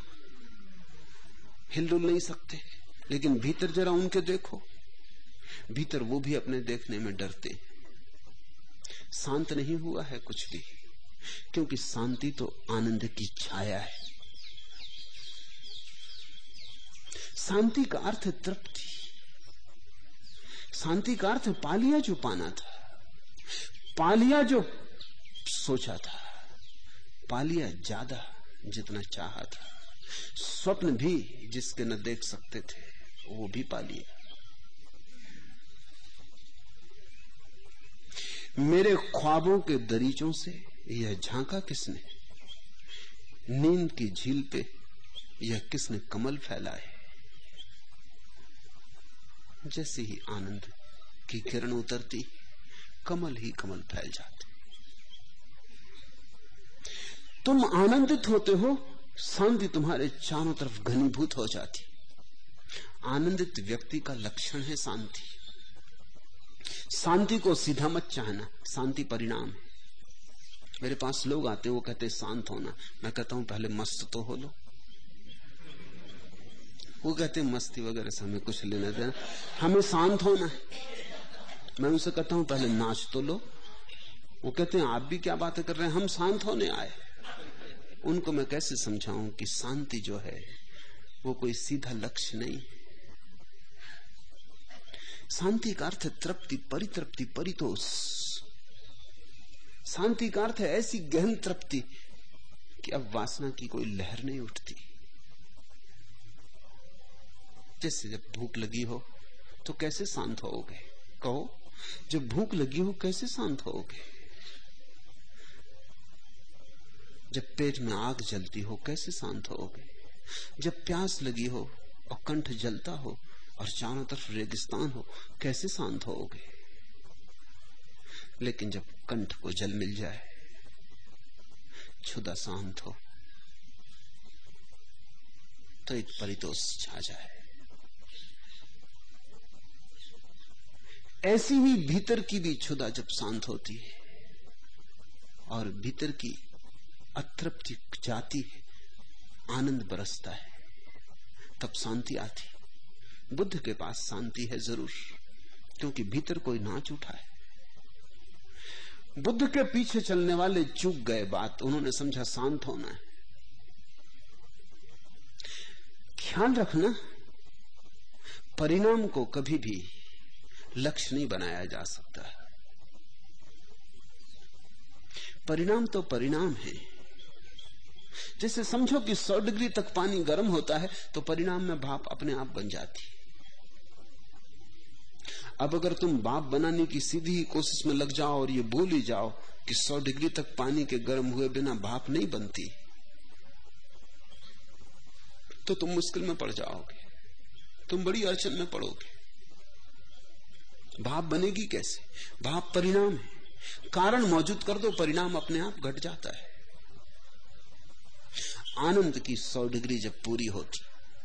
हिलडुल नहीं सकते, लेकिन भीतर जरा उनके देखो, भीतर वो भी अपने देखने में डरते। शांत नहीं हुआ है कुछ भी, क्योंकि शांति तो आनंद की छाया है। शांति का अर्थ है तृप्ति, शांति का अर्थ पा लिया जो पाना था, पा लिया जो सोचा था, पा लिया ज्यादा जितना चाहा था। स्वप्न भी जिसके न देख सकते थे वो भी पा लिया। मेरे ख्वाबों के दरीचों से यह झांका किसने, नींद की झील पे यह किसने कमल फैलाए। जैसे ही आनंद की किरण उतरती, कमल ही कमल फैल जाते। तुम आनंदित होते हो, शांति तुम्हारे चारों तरफ घनीभूत हो जाती। आनंदित व्यक्ति का लक्षण है शांति। शांति को सीधा मत चाहना, शांति परिणाम है। मेरे पास लोग आते हैं, वो कहते हैं शांत होना। मैं कहता हूं पहले मस्त तो हो लो। वो कहते हैं मस्ती वगैरह से हमें कुछ लेना देना, हमें शांत होना है। मैं उनसे कहता हूं पहले नाच तो लो। वो कहते हैं आप भी क्या बातें कर रहे हैं, हम शांत होने आए। उनको मैं कैसे समझाऊं कि शांति जो है वो कोई सीधा लक्ष्य नहीं। शांति का अर्थ है तृप्ति, परितृप्ति, परितोष। शांति का अर्थ है ऐसी गहन तृप्ति कि अब वासना की कोई लहर नहीं उठती। जैसे जब भूख लगी हो तो कैसे शांत होगे? कहो, जब भूख लगी हो कैसे शांत होगे? जब पेट में आग जलती हो कैसे शांत होगे? जब प्यास लगी हो और कंठ जलता हो और चारों तरफ रेगिस्तान हो कैसे शांत होगे? लेकिन जब कंठ को जल मिल जाए, क्षुधा शांत हो, तो एक परितोष छा जाए। ऐसी ही भीतर की भी क्षुधा जब शांत होती है और भीतर की अतृप्ति जाती है, आनंद बरसता है, तब शांति आती। बुद्ध के पास शांति है जरूर, क्योंकि भीतर कोई नाच उठा है। बुद्ध के पीछे चलने वाले चूक गए बात, उन्होंने समझा शांत होना है। ख्याल रखना, परिणाम को कभी भी लक्ष्य नहीं बनाया जा सकता। परिणाम तो परिणाम है। जैसे समझो कि 100 डिग्री तक पानी गर्म होता है तो परिणाम में भाप अपने आप बन जाती। अब अगर तुम भाप बनाने की सीधी कोशिश में लग जाओ और ये भूल ही जाओ कि 100 डिग्री तक पानी के गर्म हुए बिना भाप नहीं बनती, तो तुम मुश्किल में पड़ जाओगे, तुम बड़ी अड़चन में पड़ोगे। भाप बनेगी कैसे? भाप परिणाम है। कारण मौजूद कर दो, परिणाम अपने आप घट जाता है। आनंद की 100 डिग्री जब पूरी होती,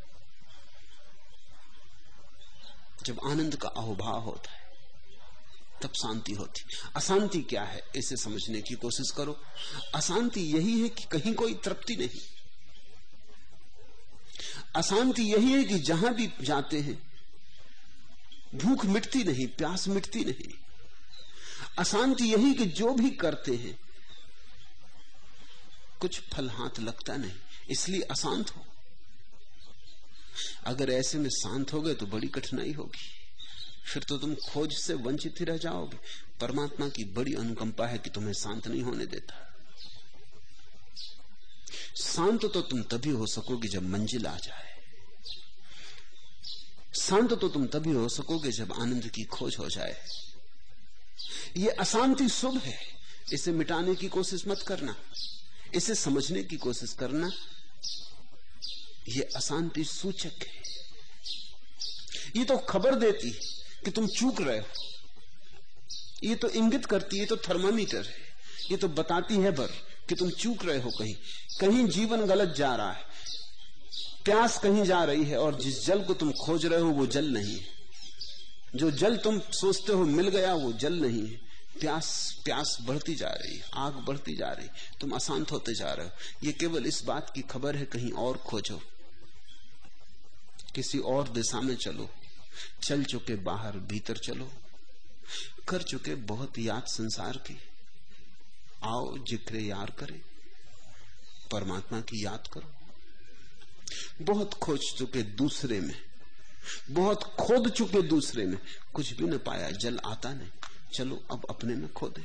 जब आनंद का अहोभाव होता है, तब शांति होती। अशांति क्या है इसे समझने की कोशिश करो। अशांति यही है कि कहीं कोई तृप्ति नहीं। अशांति यही है कि जहां भी जाते हैं भूख मिटती नहीं, प्यास मिटती नहीं। अशांति यही कि जो भी करते हैं कुछ फल हाथ लगता नहीं, इसलिए अशांत हो। अगर ऐसे में शांत हो गए तो बड़ी कठिनाई होगी, फिर तो तुम खोज से वंचित ही रह जाओगे। परमात्मा की बड़ी अनुकंपा है कि तुम्हें शांत नहीं होने देता। शांत तो तुम तभी हो सकोगे जब मंजिल आ जाए। शांत तो तुम तभी हो सकोगे जब आनंद की खोज हो जाए। ये अशांति शुभ है, इसे मिटाने की कोशिश मत करना, इसे समझने की कोशिश करना। ये अशांति सूचक है, ये तो खबर देती कि तुम चूक रहे हो। ये तो इंगित करती है, ये तो थर्मामीटर है, ये तो बताती है भर कि तुम चूक रहे हो। कहीं कहीं जीवन गलत जा रहा है, प्यास कहीं जा रही है, और जिस जल को तुम खोज रहे हो वो जल नहीं है। जो जल तुम सोचते हो मिल गया वो जल नहीं है। प्यास बढ़ती जा रही है, आग बढ़ती जा रही, तुम अशांत होते जा रहे हो। ये केवल इस बात की खबर है कहीं और खोजो, किसी और दिशा में चलो। चल चुके बाहर, भीतर चलो। कर चुके बहुत याद संसार की, आओ जिक्रे यार करे, परमात्मा की याद करो। बहुत खोज चुके दूसरे में, बहुत खोद चुके दूसरे में, कुछ भी न पाया, जल आता नहीं। चलो अब अपने में खोदे।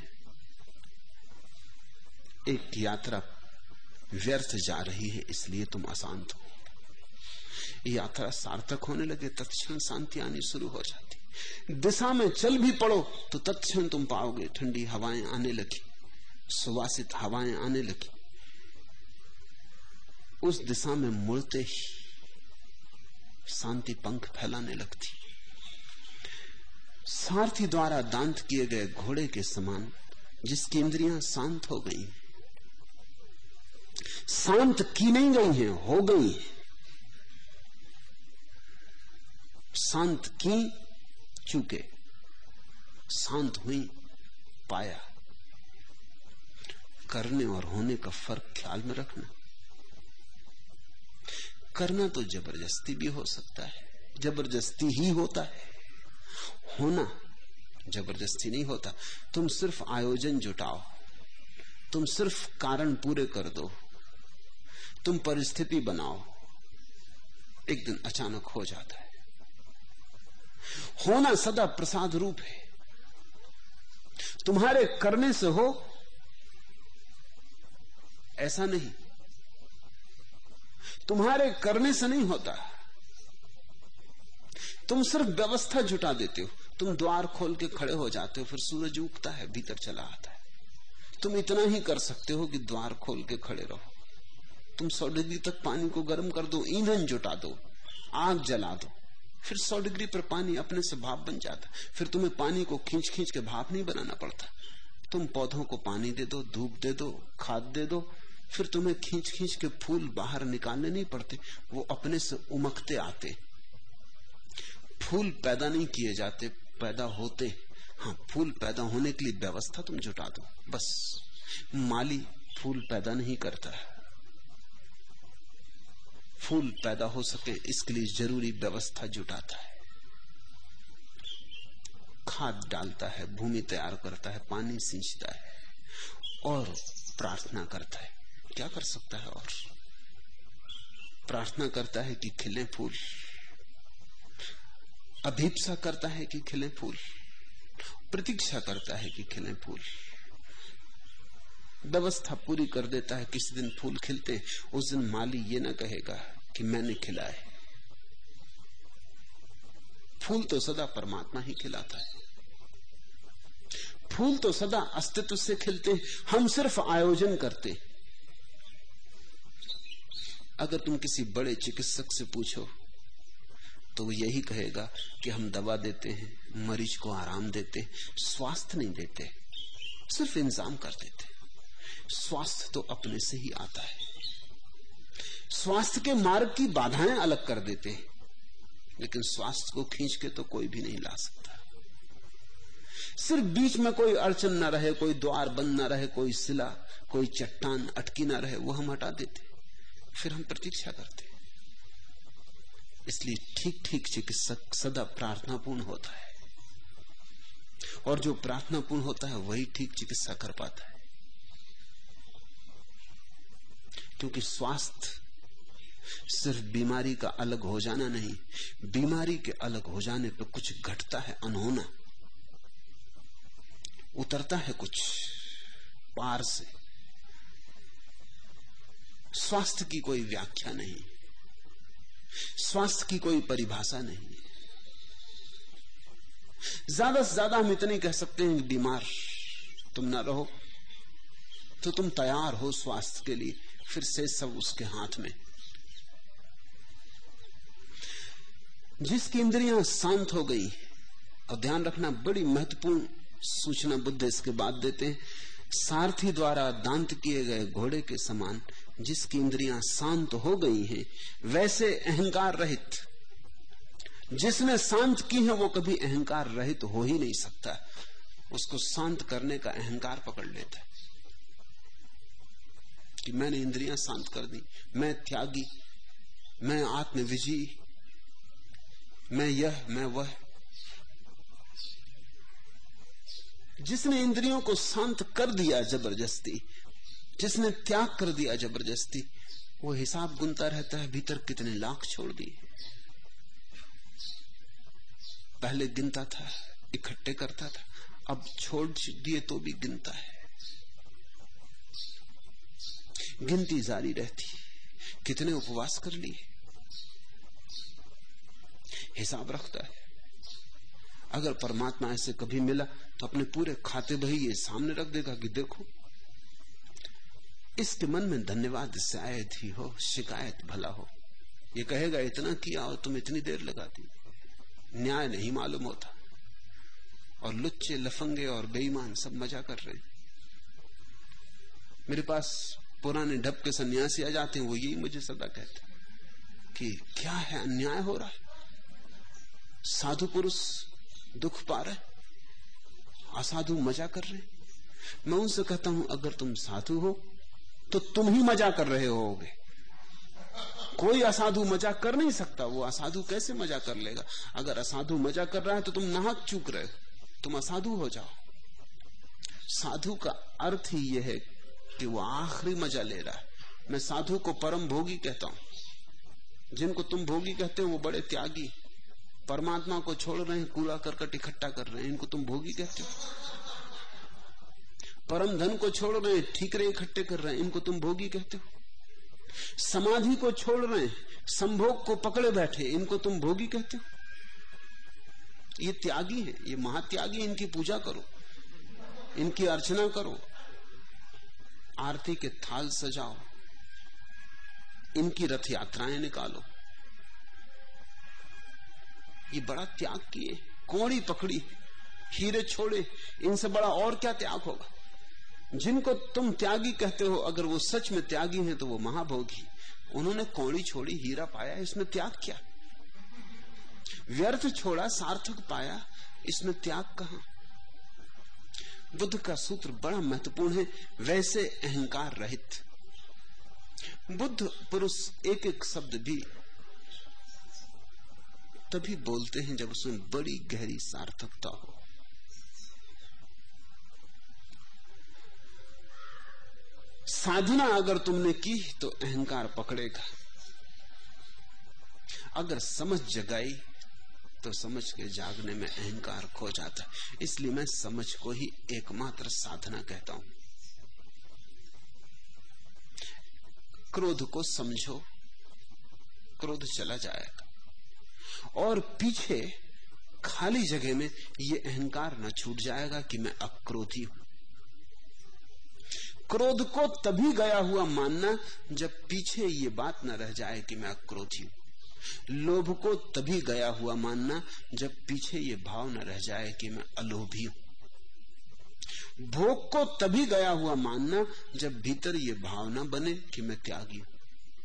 एक यात्रा व्यर्थ जा रही है, इसलिए तुम अशांत हो। यात्रा सार्थक होने लगे तत्क्षण शांति आनी शुरू हो जाती। दिशा में चल भी पड़ो तो तत्क्षण तुम पाओगे ठंडी हवाएं आने लगी, सुवासित हवाएं आने लगी। उस दिशा में मुड़ते ही शांति पंख फैलाने लगती। सारथी द्वारा दांत किए गए घोड़े के समान जिसकी इंद्रियां शांत हो गई, शांत की नहीं गई हैं, हो गई हैं। शांत की चूके, शांत हुई पाया। करने और होने का फर्क ख्याल में रखना। करना तो जबरदस्ती भी हो सकता है, जबरदस्ती ही होता है। होना जबरदस्ती नहीं होता। तुम सिर्फ आयोजन जुटाओ, तुम सिर्फ कारण पूरे कर दो, तुम परिस्थिति बनाओ, एक दिन अचानक हो जाता है। होना सदा प्रसाद रूप है। तुम्हारे करने से हो ऐसा नहीं, तुम्हारे करने से नहीं होता। तुम सिर्फ व्यवस्था जुटा देते हो। तुम द्वार खोल के खड़े हो जाते हो, फिर सूरज उगता है, भीतर चला आता है। तुम इतना ही कर सकते हो कि द्वार खोल के खड़े रहो। तुम 100 डिग्री तक पानी को गर्म कर दो, ईंधन जुटा दो, आग जला दो, फिर 100 डिग्री पर पानी अपने से भाप बन जाता। फिर तुम्हें पानी को खींच खींच के भाप नहीं बनाना पड़ता। तुम पौधों को पानी दे दो, धूप दे दो, खाद दे दो, फिर तुम्हें खींच खींच के फूल बाहर निकालने नहीं पड़ते, वो अपने से उमकते आते। फूल पैदा नहीं किए जाते, पैदा होते। हाँ, फूल पैदा होने के लिए व्यवस्था तुम जुटा दो बस। माली फूल पैदा नहीं करता है। फूल पैदा हो सके इसके लिए जरूरी व्यवस्था जुटाता है, खाद डालता है, भूमि तैयार करता है, पानी सींचता है और प्रार्थना करता है। क्या कर सकता है? और प्रार्थना करता है कि खिले फूल, अभीप्सा करता है कि खिले फूल, प्रतीक्षा करता है कि खिले फूल, व्यवस्था पूरी कर देता है। किसी दिन फूल खिलते, उस दिन माली ये ना कहेगा कि मैंने खिलाए। फूल तो सदा परमात्मा ही खिलाता है। फूल तो सदा अस्तित्व से खिलते, हम सिर्फ आयोजन करते। अगर तुम किसी बड़े चिकित्सक से पूछो तो वो यही कहेगा कि हम दवा देते हैं, मरीज को आराम देते, स्वास्थ्य नहीं देते, सिर्फ इंतजाम कर देते। स्वास्थ्य तो अपने से ही आता है। स्वास्थ्य के मार्ग की बाधाएं अलग कर देते हैं, लेकिन स्वास्थ्य को खींच के तो कोई भी नहीं ला सकता। सिर्फ बीच में कोई अड़चन ना रहे, कोई द्वार बंद ना रहे, कोई सिला, कोई चट्टान अटकी ना रहे, वो हम हटा देते, फिर हम प्रतीक्षा करते। इसलिए ठीक ठीक चिकित्सक सदा प्रार्थनापूर्ण होता है, और जो प्रार्थनापूर्ण होता है वही ठीक चिकित्सा कर पाता है। क्योंकि स्वास्थ्य सिर्फ बीमारी का अलग हो जाना नहीं, बीमारी के अलग हो जाने पर कुछ घटता है, अनहोना उतरता है कुछ पार से। स्वास्थ्य की कोई व्याख्या नहीं, स्वास्थ्य की कोई परिभाषा नहीं। ज्यादा से ज्यादा हम इतने कह सकते हैं कि बीमार तुम ना रहो तो तुम तैयार हो स्वास्थ्य के लिए, फिर से सब उसके हाथ में। जिसकी इंद्रियां शांत हो गई, और ध्यान रखना बड़ी महत्वपूर्ण सूचना बुद्ध इसके बाद देते हैं, सारथी द्वारा दांत किए गए घोड़े के समान जिसकी इंद्रियां शांत हो गई हैं, वैसे अहंकार रहित। जिसने शांत की है वो कभी अहंकार रहित हो ही नहीं सकता। उसको शांत करने का अहंकार पकड़ लेता है कि मैंने इंद्रियां शांत कर दी, मैं त्यागी, मैं आत्मविजयी, मैं यह, मैं वह। जिसने इंद्रियों को शांत कर दिया जबरदस्ती, जिसने त्याग कर दिया जबरदस्ती, वो हिसाब गुनता रहता है भीतर कितने लाख छोड़ दिए। पहले गिनता था, इकट्ठे करता था, अब छोड़ दिए तो भी गिनता है। गिनती जारी रहती, कितने उपवास कर लिए, हिसाब रखता है। अगर परमात्मा ऐसे कभी मिला तो अपने पूरे खाते बही ये सामने रख देगा कि देखो, इसके मन में धन्यवाद शायद ही हो, शिकायत भला हो। ये कहेगा इतना किया और तुम इतनी देर लगा दी। न्याय नहीं मालूम होता, और लुच्चे, लफंगे और बेईमान सब मजा कर रहे हैं। मेरे पास पुराने ढप के सन्यासी आ जाते हैं, वो यही मुझे सदा कहते कि क्या है, अन्याय हो रहा है। साधु पुरुष दुख पा रहे, असाधु मजा कर रहे। मैं उनसे कहता हूं अगर तुम साधु हो तो तुम ही मजा कर रहे होगे, कोई असाधु मजा कर नहीं सकता। वो असाधु कैसे मजा कर लेगा? अगर असाधु मजा कर रहा है तो तुम नाहक चूक रहे हो, तुम असाधु हो जाओ। साधु का अर्थ ही यह है कि वो आखिरी मजा ले रहा है। मैं साधु को परम भोगी कहता हूं। जिनको तुम भोगी कहते हो वो बड़े त्यागी, परमात्मा को छोड़ रहे हैं, कूड़ा करकट इकट्ठा कर रहे हैं, इनको तुम भोगी कहते हो। परम धन को छोड़ रहे हैं, ठीकरे इकट्ठे कर रहे हैं, इनको तुम भोगी कहते हो। समाधि को छोड़ रहे हैं, संभोग को पकड़े बैठे, इनको तुम भोगी कहते हो। ये त्यागी है, ये महात्यागी। इनकी पूजा करो, इनकी अर्चना करो, आरती के थाल सजाओ, इनकी रथ यात्राएं निकालो। ये बड़ा त्याग किए, कौड़ी पकड़ी, हीरे छोड़े, इनसे बड़ा और क्या त्याग होगा? जिनको तुम त्यागी कहते हो, अगर वो सच में त्यागी हैं तो वो महाभोगी। उन्होंने कौड़ी छोड़ी, हीरा पाया, इसमें त्याग क्या? व्यर्थ छोड़ा, सार्थक पाया, इसमें त्याग कहां? बुद्ध का सूत्र बड़ा महत्वपूर्ण है, वैसे अहंकार रहित। बुद्ध पुरुष एक एक शब्द भी तभी बोलते हैं जब उसमें बड़ी गहरी सार्थकता हो। साधना अगर तुमने की तो अहंकार पकड़ेगा, अगर समझ जगाई तो समझ के जागने में अहंकार खो जाता है। इसलिए मैं समझ को ही एकमात्र साधना कहता हूं। क्रोध को समझो, क्रोध चला जाएगा, और पीछे खाली जगह में ये अहंकार न छूट जाएगा कि मैं अक्रोधी हूं। क्रोध को तभी गया हुआ मानना जब पीछे ये बात न रह जाए कि मैं अक्रोधी हूं। लोभ को तभी गया हुआ मानना जब पीछे ये भाव न रह जाए कि मैं अलोभी हूं। भोग को तभी गया हुआ मानना जब भीतर ये भाव न बने कि मैं त्यागी हूं।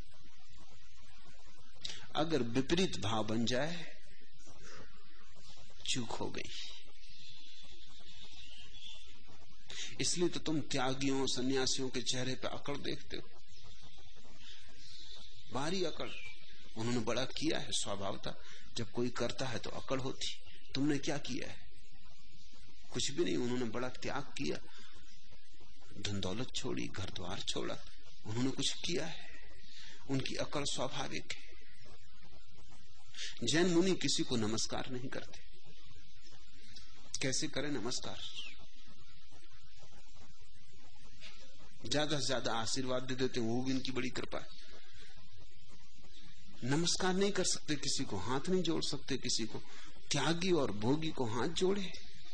अगर विपरीत भाव बन जाए, चूक हो गई। इसलिए तो तुम त्यागियों, सन्यासियों के चेहरे पे अकड़ देखते हो, बारी अकड़। उन्होंने बड़ा किया है, स्वभाव था। जब कोई करता है तो अकड़ होती। तुमने क्या किया है? कुछ भी नहीं। उन्होंने बड़ा त्याग किया, धन दौलत छोड़ी, घर द्वार छोड़ा। उन्होंने कुछ किया है, उनकी अकड़ स्वाभाविक है। जैन मुनि किसी को नमस्कार नहीं करते। कैसे करें नमस्कार? ज्यादा से ज्यादा आशीर्वाद दे देते, वो भी इनकी बड़ी कृपा है। नमस्कार नहीं कर सकते किसी को, हाथ नहीं जोड़ सकते किसी को। त्यागी और भोगी को हाथ जोड़े,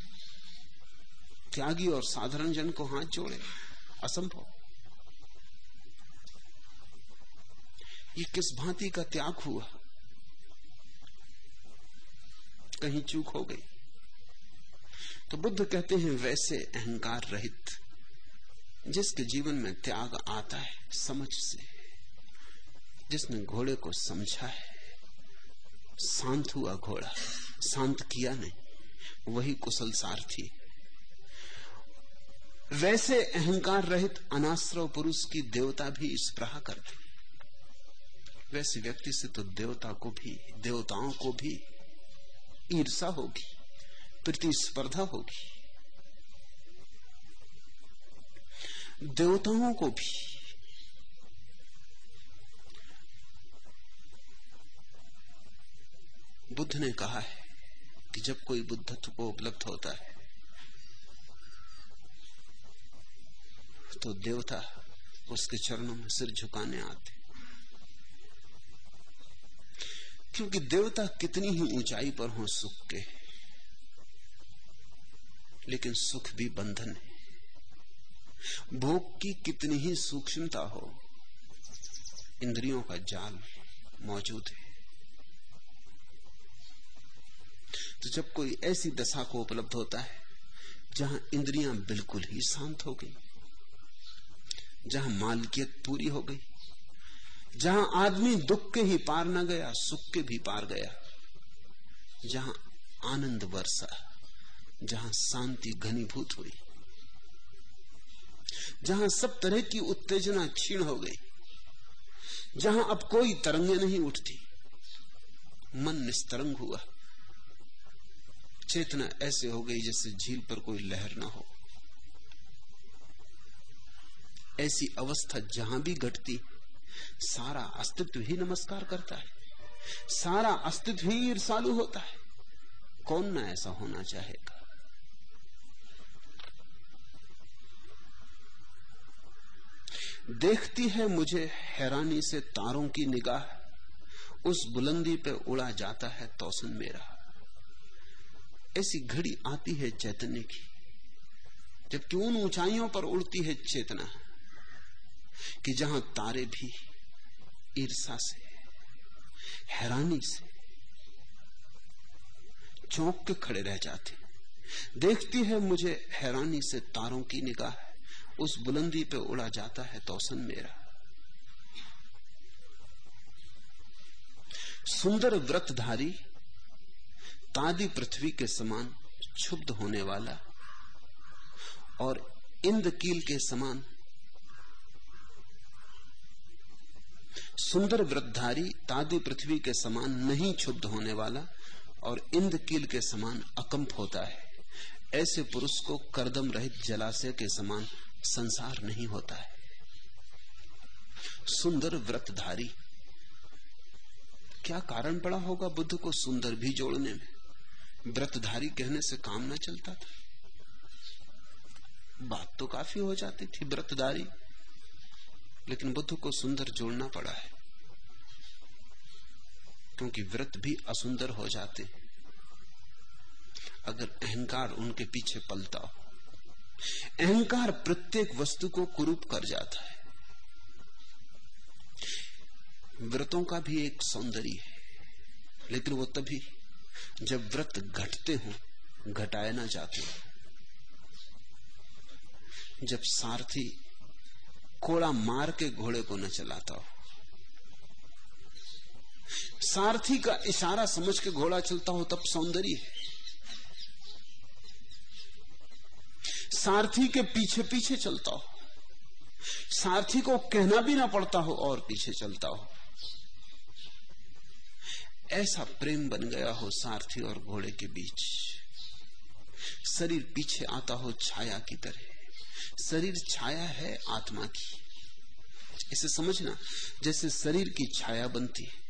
त्यागी और साधारण जन को हाथ जोड़े, असंभव। ये किस भांति का त्याग हुआ? कहीं चूक हो गई। तो बुद्ध कहते हैं वैसे अहंकार रहित, जिसके जीवन में त्याग आता है समझ से, जिसने घोड़े को समझा है, शांत हुआ घोड़ा, शांत किया नहीं, वही कुशल सारथी। वैसे अहंकार रहित अनाश्रव पुरुष की देवता भी स्पृहा करते। वैसे व्यक्ति से तो देवता को भी, देवताओं को भी ईर्षा होगी, प्रतिस्पर्धा होगी। देवताओं को भी। बुद्ध ने कहा है कि जब कोई बुद्धत्व को उपलब्ध होता है तो देवता उसके चरणों में सिर झुकाने आते, क्योंकि देवता कितनी ही ऊंचाई पर हो सुख के, लेकिन सुख भी बंधन है। भोग की कितनी ही सूक्ष्मता हो, इंद्रियों का जाल मौजूद है। तो जब कोई ऐसी दशा को उपलब्ध होता है जहां इंद्रियां बिल्कुल ही शांत हो गई, जहां मालकियत पूरी हो गई, जहां आदमी दुख के ही पार न गया, सुख के भी पार गया, जहां आनंद वर्षा, जहां शांति घनीभूत हुई, जहां सब तरह की उत्तेजना क्षीण हो गई, जहां अब कोई तरंगे नहीं उठती, मन निस्तरंग हुआ। चेतना ऐसे हो गई जैसे झील पर कोई लहर ना हो। ऐसी अवस्था जहां भी घटती, सारा अस्तित्व ही नमस्कार करता है, सारा अस्तित्व ही ईर्ष्यालु होता है। कौन ना ऐसा होना चाहेगा? देखती है मुझे हैरानी से तारों की निगाह, उस बुलंदी पे उड़ा जाता है तौसन मेरा। ऐसी घड़ी आती है चैतन्य की, जबकि उन ऊंचाइयों पर उड़ती है चेतना कि जहां तारे भी ईर्ष्या से, हैरानी से चौंक के खड़े रह जाते। देखती है मुझे हैरानी से तारों की निगाह, उस बुलंदी पे उड़ा जाता है तौसन मेरा। सुंदर व्रतधारी, तादी पृथ्वी के समान क्षुब्ध होने वाला और इंद्रकील के समान, सुंदर व्रतधारी तादी पृथ्वी के समान नहीं क्षुब्ध होने वाला और इंद्रकील के समान अकंप होता है। ऐसे पुरुष को करदम रहित जलाशय के समान संसार नहीं होता है। सुंदर व्रतधारी, क्या कारण पड़ा होगा बुद्ध को सुंदर भी जोड़ने में? व्रतधारी कहने से काम ना चलता था, बात तो काफी हो जाती थी व्रतधारी, लेकिन बुद्ध को सुंदर जोड़ना पड़ा है, क्योंकि व्रत भी असुंदर हो जाते अगर अहंकार उनके पीछे पलता हो। अहंकार प्रत्येक वस्तु को कुरूप कर जाता है। व्रतों का भी एक सौंदर्य है, लेकिन वो तभी जब व्रत घटते हो, घटाए ना जाते हो। जब सारथी कोड़ा मार के घोड़े को न चलाता हो, सारथी का इशारा समझ के घोड़ा चलता हो, तब सौंदर्य है। सारथी के पीछे पीछे चलता हो, सारथी को कहना भी ना पड़ता हो और पीछे चलता हो। ऐसा प्रेम बन गया हो सारथी और घोड़े के बीच। शरीर पीछे आता हो छाया की तरह। शरीर छाया है आत्मा की। इसे समझना, जैसे शरीर की छाया बनती है।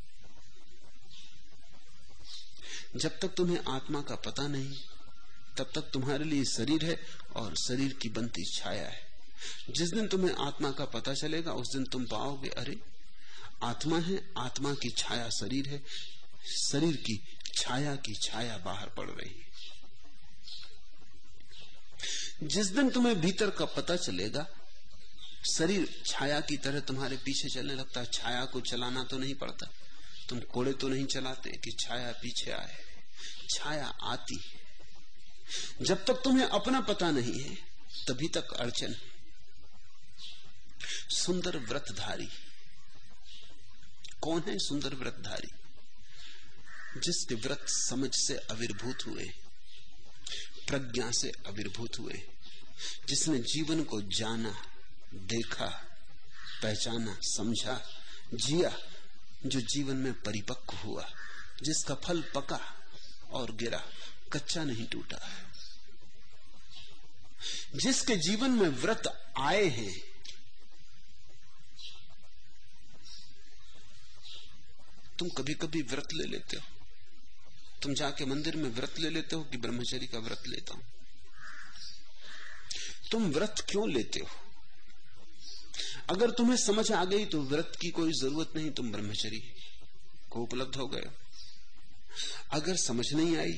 जब तक तुम्हें आत्मा का पता नहीं, तब तक तुम्हारे लिए शरीर है और शरीर की बनती छाया है। जिस दिन तुम्हें आत्मा का पता चलेगा, उस दिन तुम पाओगे, अरे आत्मा है, आत्मा की छाया शरीर है, शरीर की छाया की छाया बाहर पड़ रही है। जिस दिन तुम्हें भीतर का पता चलेगा, शरीर छाया की तरह तुम्हारे पीछे चलने लगता है। छाया को चलाना तो नहीं पड़ता, तुम कोड़े तो नहीं चलाते कि छाया पीछे आए। छाया आती है। जब तक तुम्हें अपना पता नहीं है, तभी तक अड़चन है। सुंदर व्रतधारी कौन है? सुंदर व्रतधारी जिसके व्रत समझ से आविर्भूत हुए, प्रज्ञा से आविर्भूत हुए, जिसने जीवन को जाना, देखा, पहचाना, समझा, जिया, जो जीवन में परिपक्व हुआ, जिसका फल पका और गिरा, कच्चा नहीं टूटा, जिसके जीवन में व्रत आए हैं। तुम कभी कभी व्रत ले लेते हो, तुम जाके मंदिर में व्रत ले लेते हो कि ब्रह्मचर्य का व्रत लेता हूं। तुम व्रत क्यों लेते हो? अगर तुम्हें समझ आ गई तो व्रत की कोई जरूरत नहीं, तुम ब्रह्मचर्य को उपलब्ध हो गए। अगर समझ नहीं आई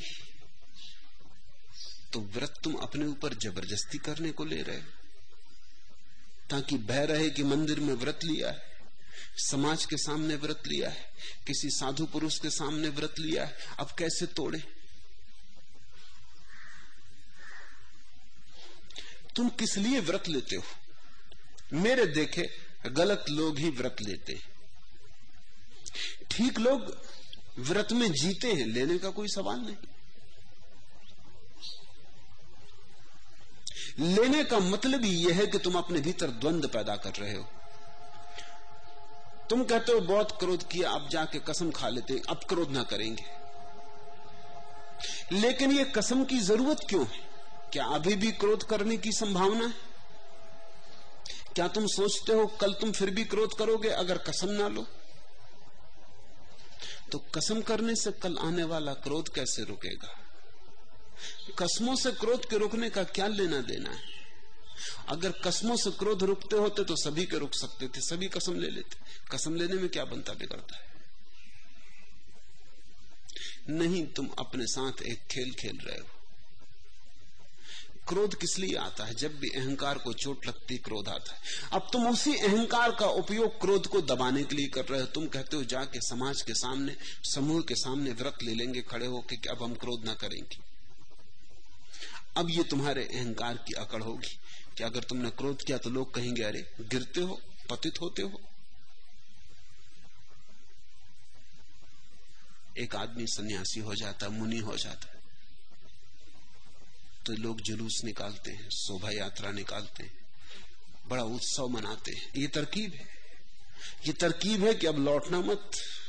तो व्रत तुम अपने ऊपर जबरदस्ती करने को ले रहे, ताकि भय रहे कि मंदिर में व्रत लिया है, समाज के सामने व्रत लिया है, किसी साधु पुरुष के सामने व्रत लिया है, अब कैसे तोड़े। तुम किस लिए व्रत लेते हो? मेरे देखे गलत लोग ही व्रत लेते। ठीक लोग व्रत में जीते हैं, लेने का कोई सवाल नहीं। लेने का मतलब ही यह है कि तुम अपने भीतर द्वंद्व पैदा कर रहे हो। तुम कहते हो बहुत क्रोध किया, अब जाके कसम खा लेते, अब क्रोध ना करेंगे। लेकिन ये कसम की जरूरत क्यों है? क्या अभी भी क्रोध करने की संभावना है? क्या तुम सोचते हो कल तुम फिर भी क्रोध करोगे अगर कसम ना लो? तो कसम करने से कल आने वाला क्रोध कैसे रुकेगा? कसमों से क्रोध के रुकने का क्या लेना देना है? अगर कसमों से क्रोध रुकते होते तो सभी के रुक सकते थे, सभी कसम ले लेते। कसम लेने में क्या बनता बिगड़ता है? नहीं, तुम अपने साथ एक खेल खेल रहे हो। क्रोध किस लिए आता है? जब भी अहंकार को चोट लगती क्रोध आता है। अब तुम उसी अहंकार का उपयोग क्रोध को दबाने के लिए कर रहे हो। तुम कहते हो जाके समाज के सामने, समूह के सामने व्रत ले लेंगे खड़े होके कि अब हम क्रोध ना करेंगे। अब ये तुम्हारे अहंकार की अकड़ होगी कि अगर तुमने क्रोध किया तो लोग कहेंगे अरे गिरते हो, पतित होते हो। एक आदमी सन्यासी हो जाता, मुनि हो जाता, तो लोग जुलूस निकालते हैं, शोभा यात्रा निकालते हैं, बड़ा उत्सव मनाते हैं। ये तरकीब है, ये तरकीब है कि अब लौटना मत,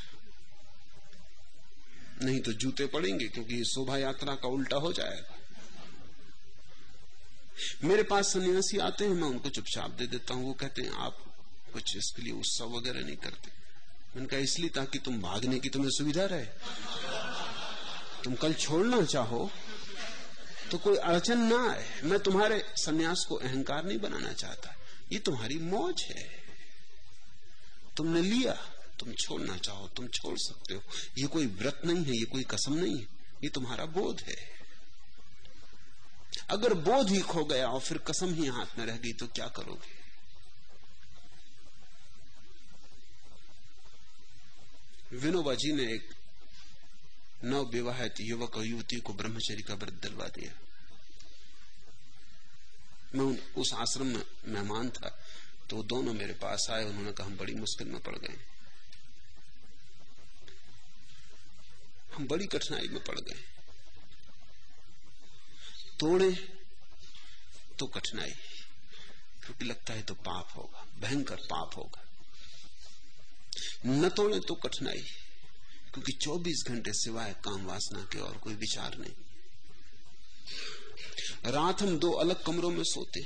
नहीं तो जूते पड़ेंगे, क्योंकि ये शोभा यात्रा का उल्टा हो जाएगा। मेरे पास सन्यासी आते हैं, मैं उनको चुपचाप दे देता हूं। वो कहते हैं आप कुछ इसके लिए उत्सव वगैरह नहीं करते। मैंने कहा इसलिए ताकि तुम भागने की तुम्हें सुविधा रहे। तुम कल छोड़ना चाहो तो कोई अड़चन ना आए। मैं तुम्हारे सन्यास को अहंकार नहीं बनाना चाहता, ये तुम्हारी मौज है, तुमने लिया, तुम छोड़ना चाहो तुम छोड़ सकते हो। ये कोई व्रत नहीं है, ये कोई कसम नहीं है, ये तुम्हारा बोध है। अगर बोध ही खो गया और फिर कसम ही हाथ में रह गई तो क्या करोगे? विनोबा जी ने एक नव विवाहित युवक और युवती को ब्रह्मचर्य का व्रत दिलवा दिया। मैं उस आश्रम में मेहमान था, तो दोनों मेरे पास आए। उन्होंने कहा हम बड़ी मुश्किल में पड़ गए, हम बड़ी कठिनाई में पड़ गए। तोड़े तो कठिनाई, क्योंकि लगता है तो पाप होगा, भयंकर पाप होगा। न तोड़े तो कठिनाई, क्योंकि 24 घंटे सिवाय काम वासना के और कोई विचार नहीं। रात हम 2 अलग कमरों में सोते।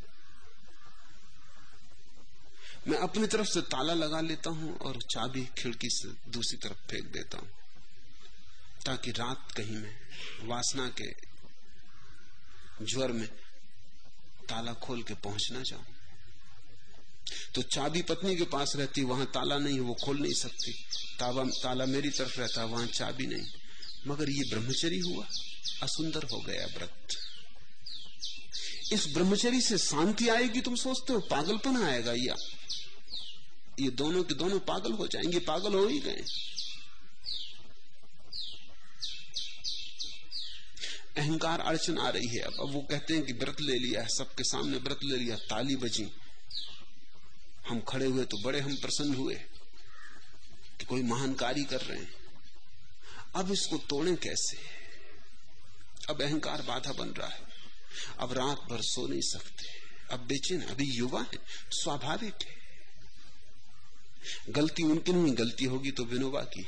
मैं अपनी तरफ से ताला लगा लेता हूं और चाबी खिड़की से दूसरी तरफ फेंक देता हूं, ताकि रात कहीं में वासना के ज्वर में ताला खोल के पहुंच ना जाऊं। तो चाबी पत्नी के पास रहती, वहां ताला नहीं, वो खोल नहीं सकती। ताला मेरी तरफ रहता, वहां चाबी नहीं। मगर ये ब्रह्मचर्य हुआ, असुंदर हो गया व्रत। इस ब्रह्मचर्य से शांति आएगी तुम सोचते हो? पागलपन आएगा। या ये दोनों के दोनों पागल हो जाएंगे, पागल हो ही गए। अहंकार अड़चन आ रही है। अब वो कहते हैं कि व्रत ले लिया है, सबके सामने व्रत ले लिया, ताली बजी, हम खड़े हुए तो बड़े हम प्रसन्न हुए कि कोई महान कार्य कर रहे हैं। अब इसको तोड़ें कैसे? अब अहंकार बाधा बन रहा है। अब रात भर सो नहीं सकते, अब बेचैन। अभी युवा है, स्वाभाविक है। गलती उनकी नहीं, गलती होगी तो विनोबा की।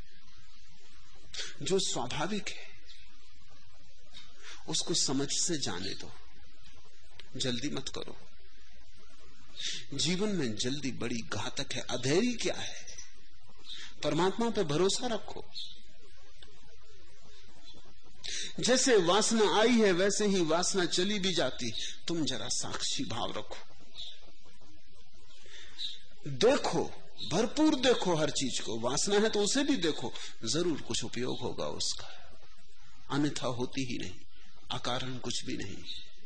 जो स्वाभाविक है उसको समझ से जाने दो, जल्दी मत करो। जीवन में जल्दी बड़ी घातक है। अधैर्य क्या है? परमात्मा पे भरोसा रखो। जैसे वासना आई है वैसे ही वासना चली भी जाती। तुम जरा साक्षी भाव रखो, देखो, भरपूर देखो हर चीज को। वासना है तो उसे भी देखो, जरूर कुछ उपयोग होगा उसका, अन्यथा होती ही नहीं, अकारण कुछ भी नहीं।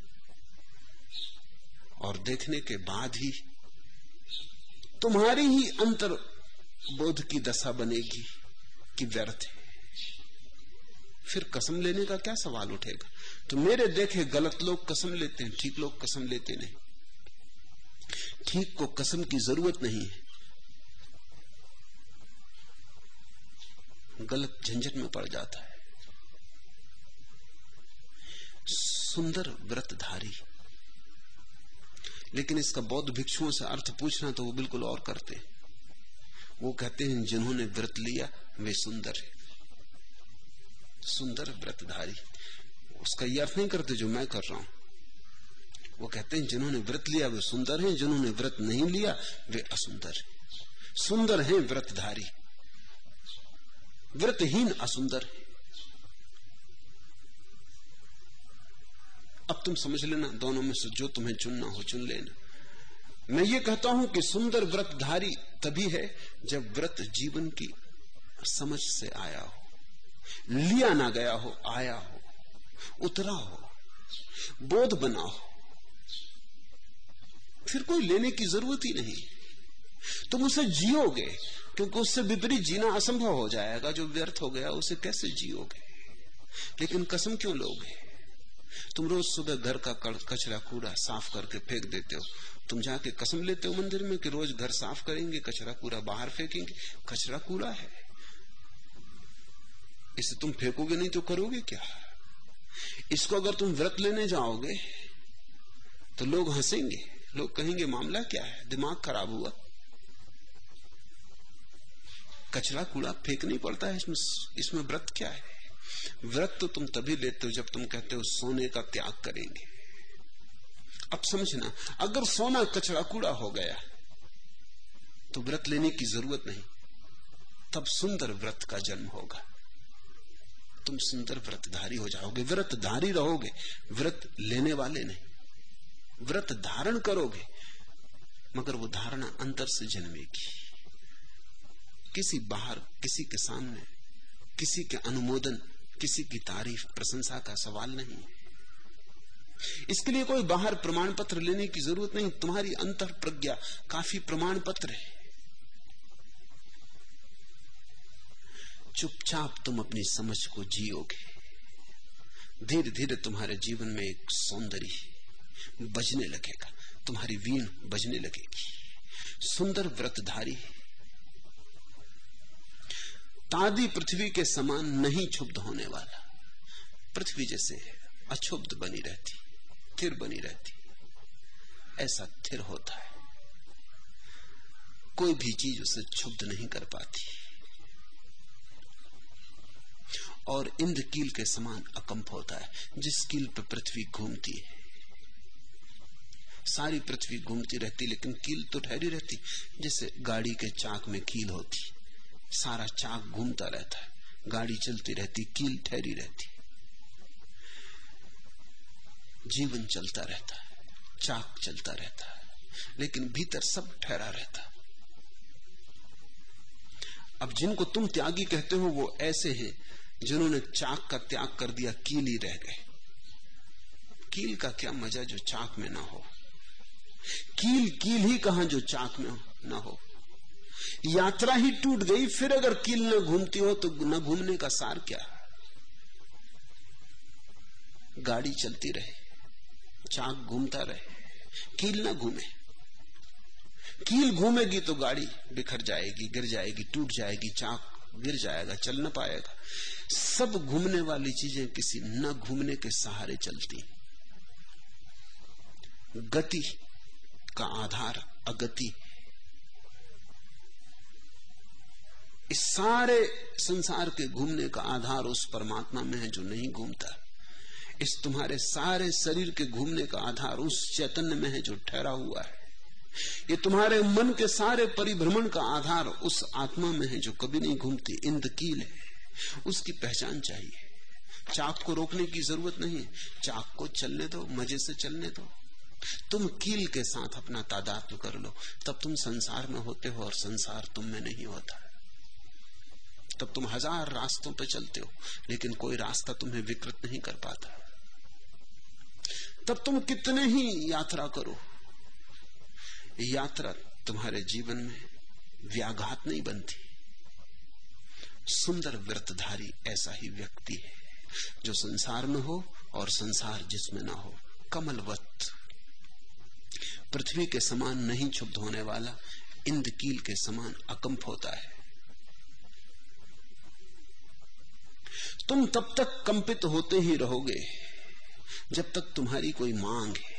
और देखने के बाद ही तुम्हारी ही अंतर बोध की दशा बनेगी कि व्यर्थ है। फिर कसम लेने का क्या सवाल उठेगा? तो मेरे देखे गलत लोग कसम लेते हैं, ठीक लोग कसम लेते नहीं। ठीक को कसम की जरूरत नहीं है। गलत झंझट में पड़ जाता है। सुंदर व्रतधारी, लेकिन इसका बौद्ध भिक्षुओं से अर्थ पूछना तो वो बिल्कुल और करते। वो कहते हैं जिन्होंने व्रत लिया वे सुंदर है। सुंदर व्रतधारी, उसका ये अर्थ नहीं करते जो मैं कर रहा हूं। वो कहते हैं जिन्होंने व्रत लिया वे सुंदर हैं, जिन्होंने व्रत नहीं लिया वे असुंदर हैं। सुंदर हैं व्रतधारी, व्रतहीन असुंदर है। अब तुम समझ लेना, दोनों में से जो तुम्हें चुनना हो चुन लेना। मैं ये कहता हूं कि सुंदर व्रतधारी तभी है जब व्रत जीवन की समझ से आया हो, लिया ना गया हो, आया हो, उतरा हो, बोध बना हो। फिर कोई लेने की जरूरत ही नहीं, तुम उसे जियोगे, क्योंकि उससे विपरीत जीना असंभव हो जाएगा। जो व्यर्थ हो गया उसे कैसे जियोगे? लेकिन कसम क्यों लोगे? तुम रोज सुबह घर का कचरा कूड़ा साफ करके फेंक देते हो। तुम जाके कसम लेते हो मंदिर में कि रोज घर साफ करेंगे, कचरा कूड़ा बाहर फेंकेंगे। कचरा कूड़ा है, इसे तुम फेंकोगे नहीं तो करोगे क्या? इसको अगर तुम व्रत लेने जाओगे तो लोग हंसेंगे, लोग कहेंगे मामला क्या है, दिमाग खराब हुआ। कचरा कूड़ा फेंकनी पड़ता है, इसमें व्रत क्या है? व्रत तो तुम तभी लेते हो जब तुम कहते हो सोने का त्याग करेंगे। अब समझना, अगर सोना कचरा कूड़ा हो गया तो व्रत लेने की जरूरत नहीं, तब सुंदर व्रत का जन्म होगा। तुम सुंदर व्रतधारी हो जाओगे, व्रतधारी रहोगे, व्रत लेने वाले नहीं। व्रत धारण करोगे, मगर वो धारणा अंतर से जन्मेगी। किसी बाहर, किसी के सामने, किसी के अनुमोदन, किसी की तारीफ, प्रशंसा का सवाल नहीं। इसके लिए कोई बाहर प्रमाण पत्र लेने की जरूरत नहीं। तुम्हारी अंतर प्रज्ञा काफी प्रमाण पत्र है। चुपचाप तुम अपनी समझ को जियोगे, धीरे धीरे तुम्हारे जीवन में एक सौंदर्य बजने लगेगा, तुम्हारी वीण बजने लगेगी। सुंदर व्रतधारी तादी पृथ्वी के समान नहीं क्षुब्ध होने वाला। पृथ्वी जैसे अक्षुब्ध बनी रहती, स्थिर बनी रहती, ऐसा स्थिर होता है। कोई भी चीज उसे क्षुब्ध नहीं कर पाती। और इंद्रकील के समान अकंप होता है। जिस कील पर पृथ्वी घूमती है, सारी पृथ्वी घूमती रहती, लेकिन कील तो ठहरी रहती। जैसे गाड़ी के चाक में कील होती, सारा चाक घूमता रहता है, गाड़ी चलती रहती, कील ठहरी रहती। जीवन चलता रहता है, चाक चलता रहता है, लेकिन भीतर सब ठहरा रहता है। अब जिनको तुम त्यागी कहते हो वो ऐसे हैं जिन्होंने चाक का त्याग कर दिया, कील ही रह गए। कील का क्या मजा जो चाक में ना हो। कील कील ही कहां जो चाक में ना हो। यात्रा ही टूट गई, फिर अगर कील न घूमती हो तो न घूमने का सार क्या? गाड़ी चलती रहे, चाक घूमता रहे, कील न घूमे। कील घूमेगी तो गाड़ी बिखर जाएगी, गिर जाएगी, टूट जाएगी, चाक गिर जाएगा, चल न पाएगा। सब घूमने वाली चीजें किसी न घूमने के सहारे चलती। गति का आधार अगति। इस सारे संसार के घूमने का आधार उस परमात्मा में है जो नहीं घूमता। इस तुम्हारे सारे शरीर के घूमने का आधार उस चैतन्य में है जो ठहरा हुआ है। ये तुम्हारे मन के सारे परिभ्रमण का आधार उस आत्मा में है जो कभी नहीं घूमती, इंद्रकील है। उसकी पहचान चाहिए। चाक को रोकने की जरूरत नहीं, चाक को चलने दो, मजे से चलने दो। तुम कील के साथ अपना तादात्म्य कर लो, तब तुम संसार में होते हो और संसार तुम में नहीं होता। तब तुम हजार रास्तों पे चलते हो, लेकिन कोई रास्ता तुम्हें विकृत नहीं कर पाता। तब तुम कितने ही यात्रा करो, यात्रा तुम्हारे जीवन में व्याघात नहीं बनती। सुंदर व्रतधारी ऐसा ही व्यक्ति है जो संसार में हो और संसार जिसमें ना हो। कमलवत, पृथ्वी के समान नहीं क्षुब्ध होने वाला, इंद्रकील के समान अकंप होता है। तुम तब तक कंपित होते ही रहोगे जब तक तुम्हारी कोई मांग है,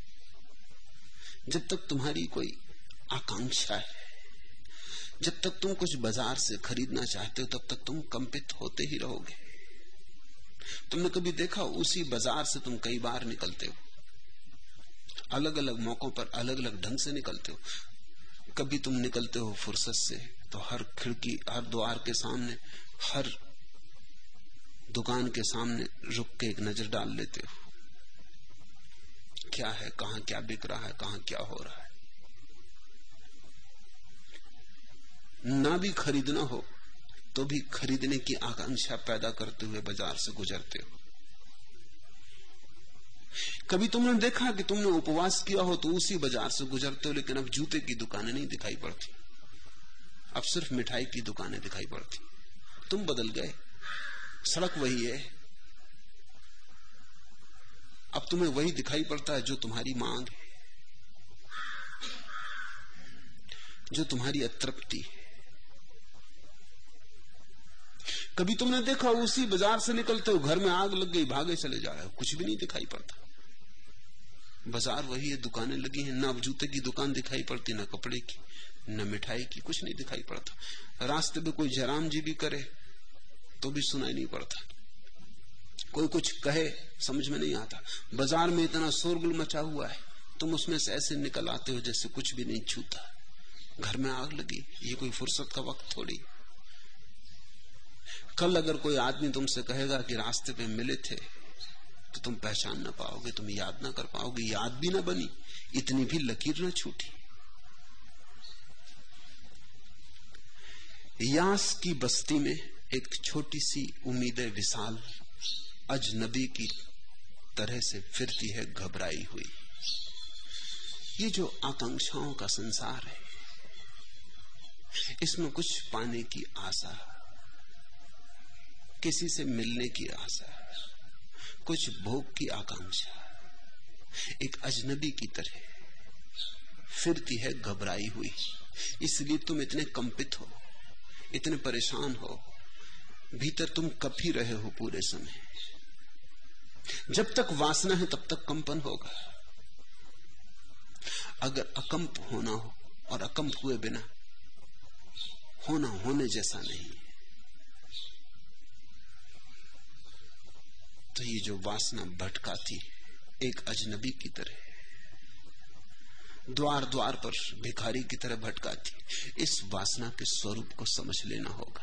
जब तक तुम्हारी कोई आकांक्षा है, जब तक तुम कुछ बाजार से खरीदना चाहते हो तब तक तुम कंपित होते ही रहोगे। तुमने कभी देखा, उसी बाजार से तुम कई बार निकलते हो, अलग अलग मौकों पर अलग अलग ढंग से निकलते हो। कभी तुम निकलते हो फुर्सत से तो हर खिड़की, हर द्वार के सामने, हर दुकान के सामने रुक के एक नजर डाल लेते हो, क्या है, कहां क्या बिक रहा है, कहां क्या हो रहा है। ना भी खरीदना हो तो भी खरीदने की आकांक्षा पैदा करते हुए बाजार से गुजरते हो। कभी तुमने देखा कि तुमने उपवास किया हो तो उसी बाजार से गुजरते हो, लेकिन अब जूते की दुकानें नहीं दिखाई पड़ती, अब सिर्फ मिठाई की दुकानें दिखाई पड़ती। तुम बदल गए, सड़क वही है, अब तुम्हें वही दिखाई पड़ता है जो तुम्हारी मांग है, जो तुम्हारी अतृप्ति है। कभी तुमने देखा, उसी बाजार से निकलते हो, घर में आग लग गई, भागे चले जा रहे हो, कुछ भी नहीं दिखाई पड़ता। बाजार वही है, दुकानें लगी हैं, ना जूते की दुकान दिखाई पड़ती, ना कपड़े की, ना मिठाई की, कुछ नहीं दिखाई पड़ता। रास्ते पे कोई जयराम जी भी करे तो भी सुनाई नहीं पड़ता, कोई कुछ कहे समझ में नहीं आता। बाजार में इतना शोरगुल मचा हुआ है, तुम उसमें से ऐसे निकल आते हो जैसे कुछ भी नहीं छूता। घर में आग लगी, ये कोई फुर्सत का वक्त थोड़ी। कल अगर कोई आदमी तुमसे कहेगा कि रास्ते पे मिले थे, तो तुम पहचान ना पाओगे, तुम याद ना कर पाओगे, याद भी ना बनी, इतनी भी लकीर ना छूटी। यास की बस्ती में एक छोटी सी उम्मीद विशाल अजनबी की तरह से फिरती है घबराई हुई। ये जो आकांक्षाओं का संसार है, इसमें कुछ पाने की आशा, किसी से मिलने की आशा, कुछ भोग की आकांक्षा, एक अजनबी की तरह फिरती है घबराई हुई। इसलिए तुम इतने कंपित हो, इतने परेशान हो, भीतर तुम कप ही रहे हो पूरे समय। जब तक वासना है तब तक कंपन होगा। अगर अकंप होना हो, और अकंप हुए बिना होना होने जैसा नहीं, तो ये जो वासना भटकाती एक अजनबी की तरह, द्वार द्वार पर भिखारी की तरह भटकाती, इस वासना के स्वरूप को समझ लेना होगा।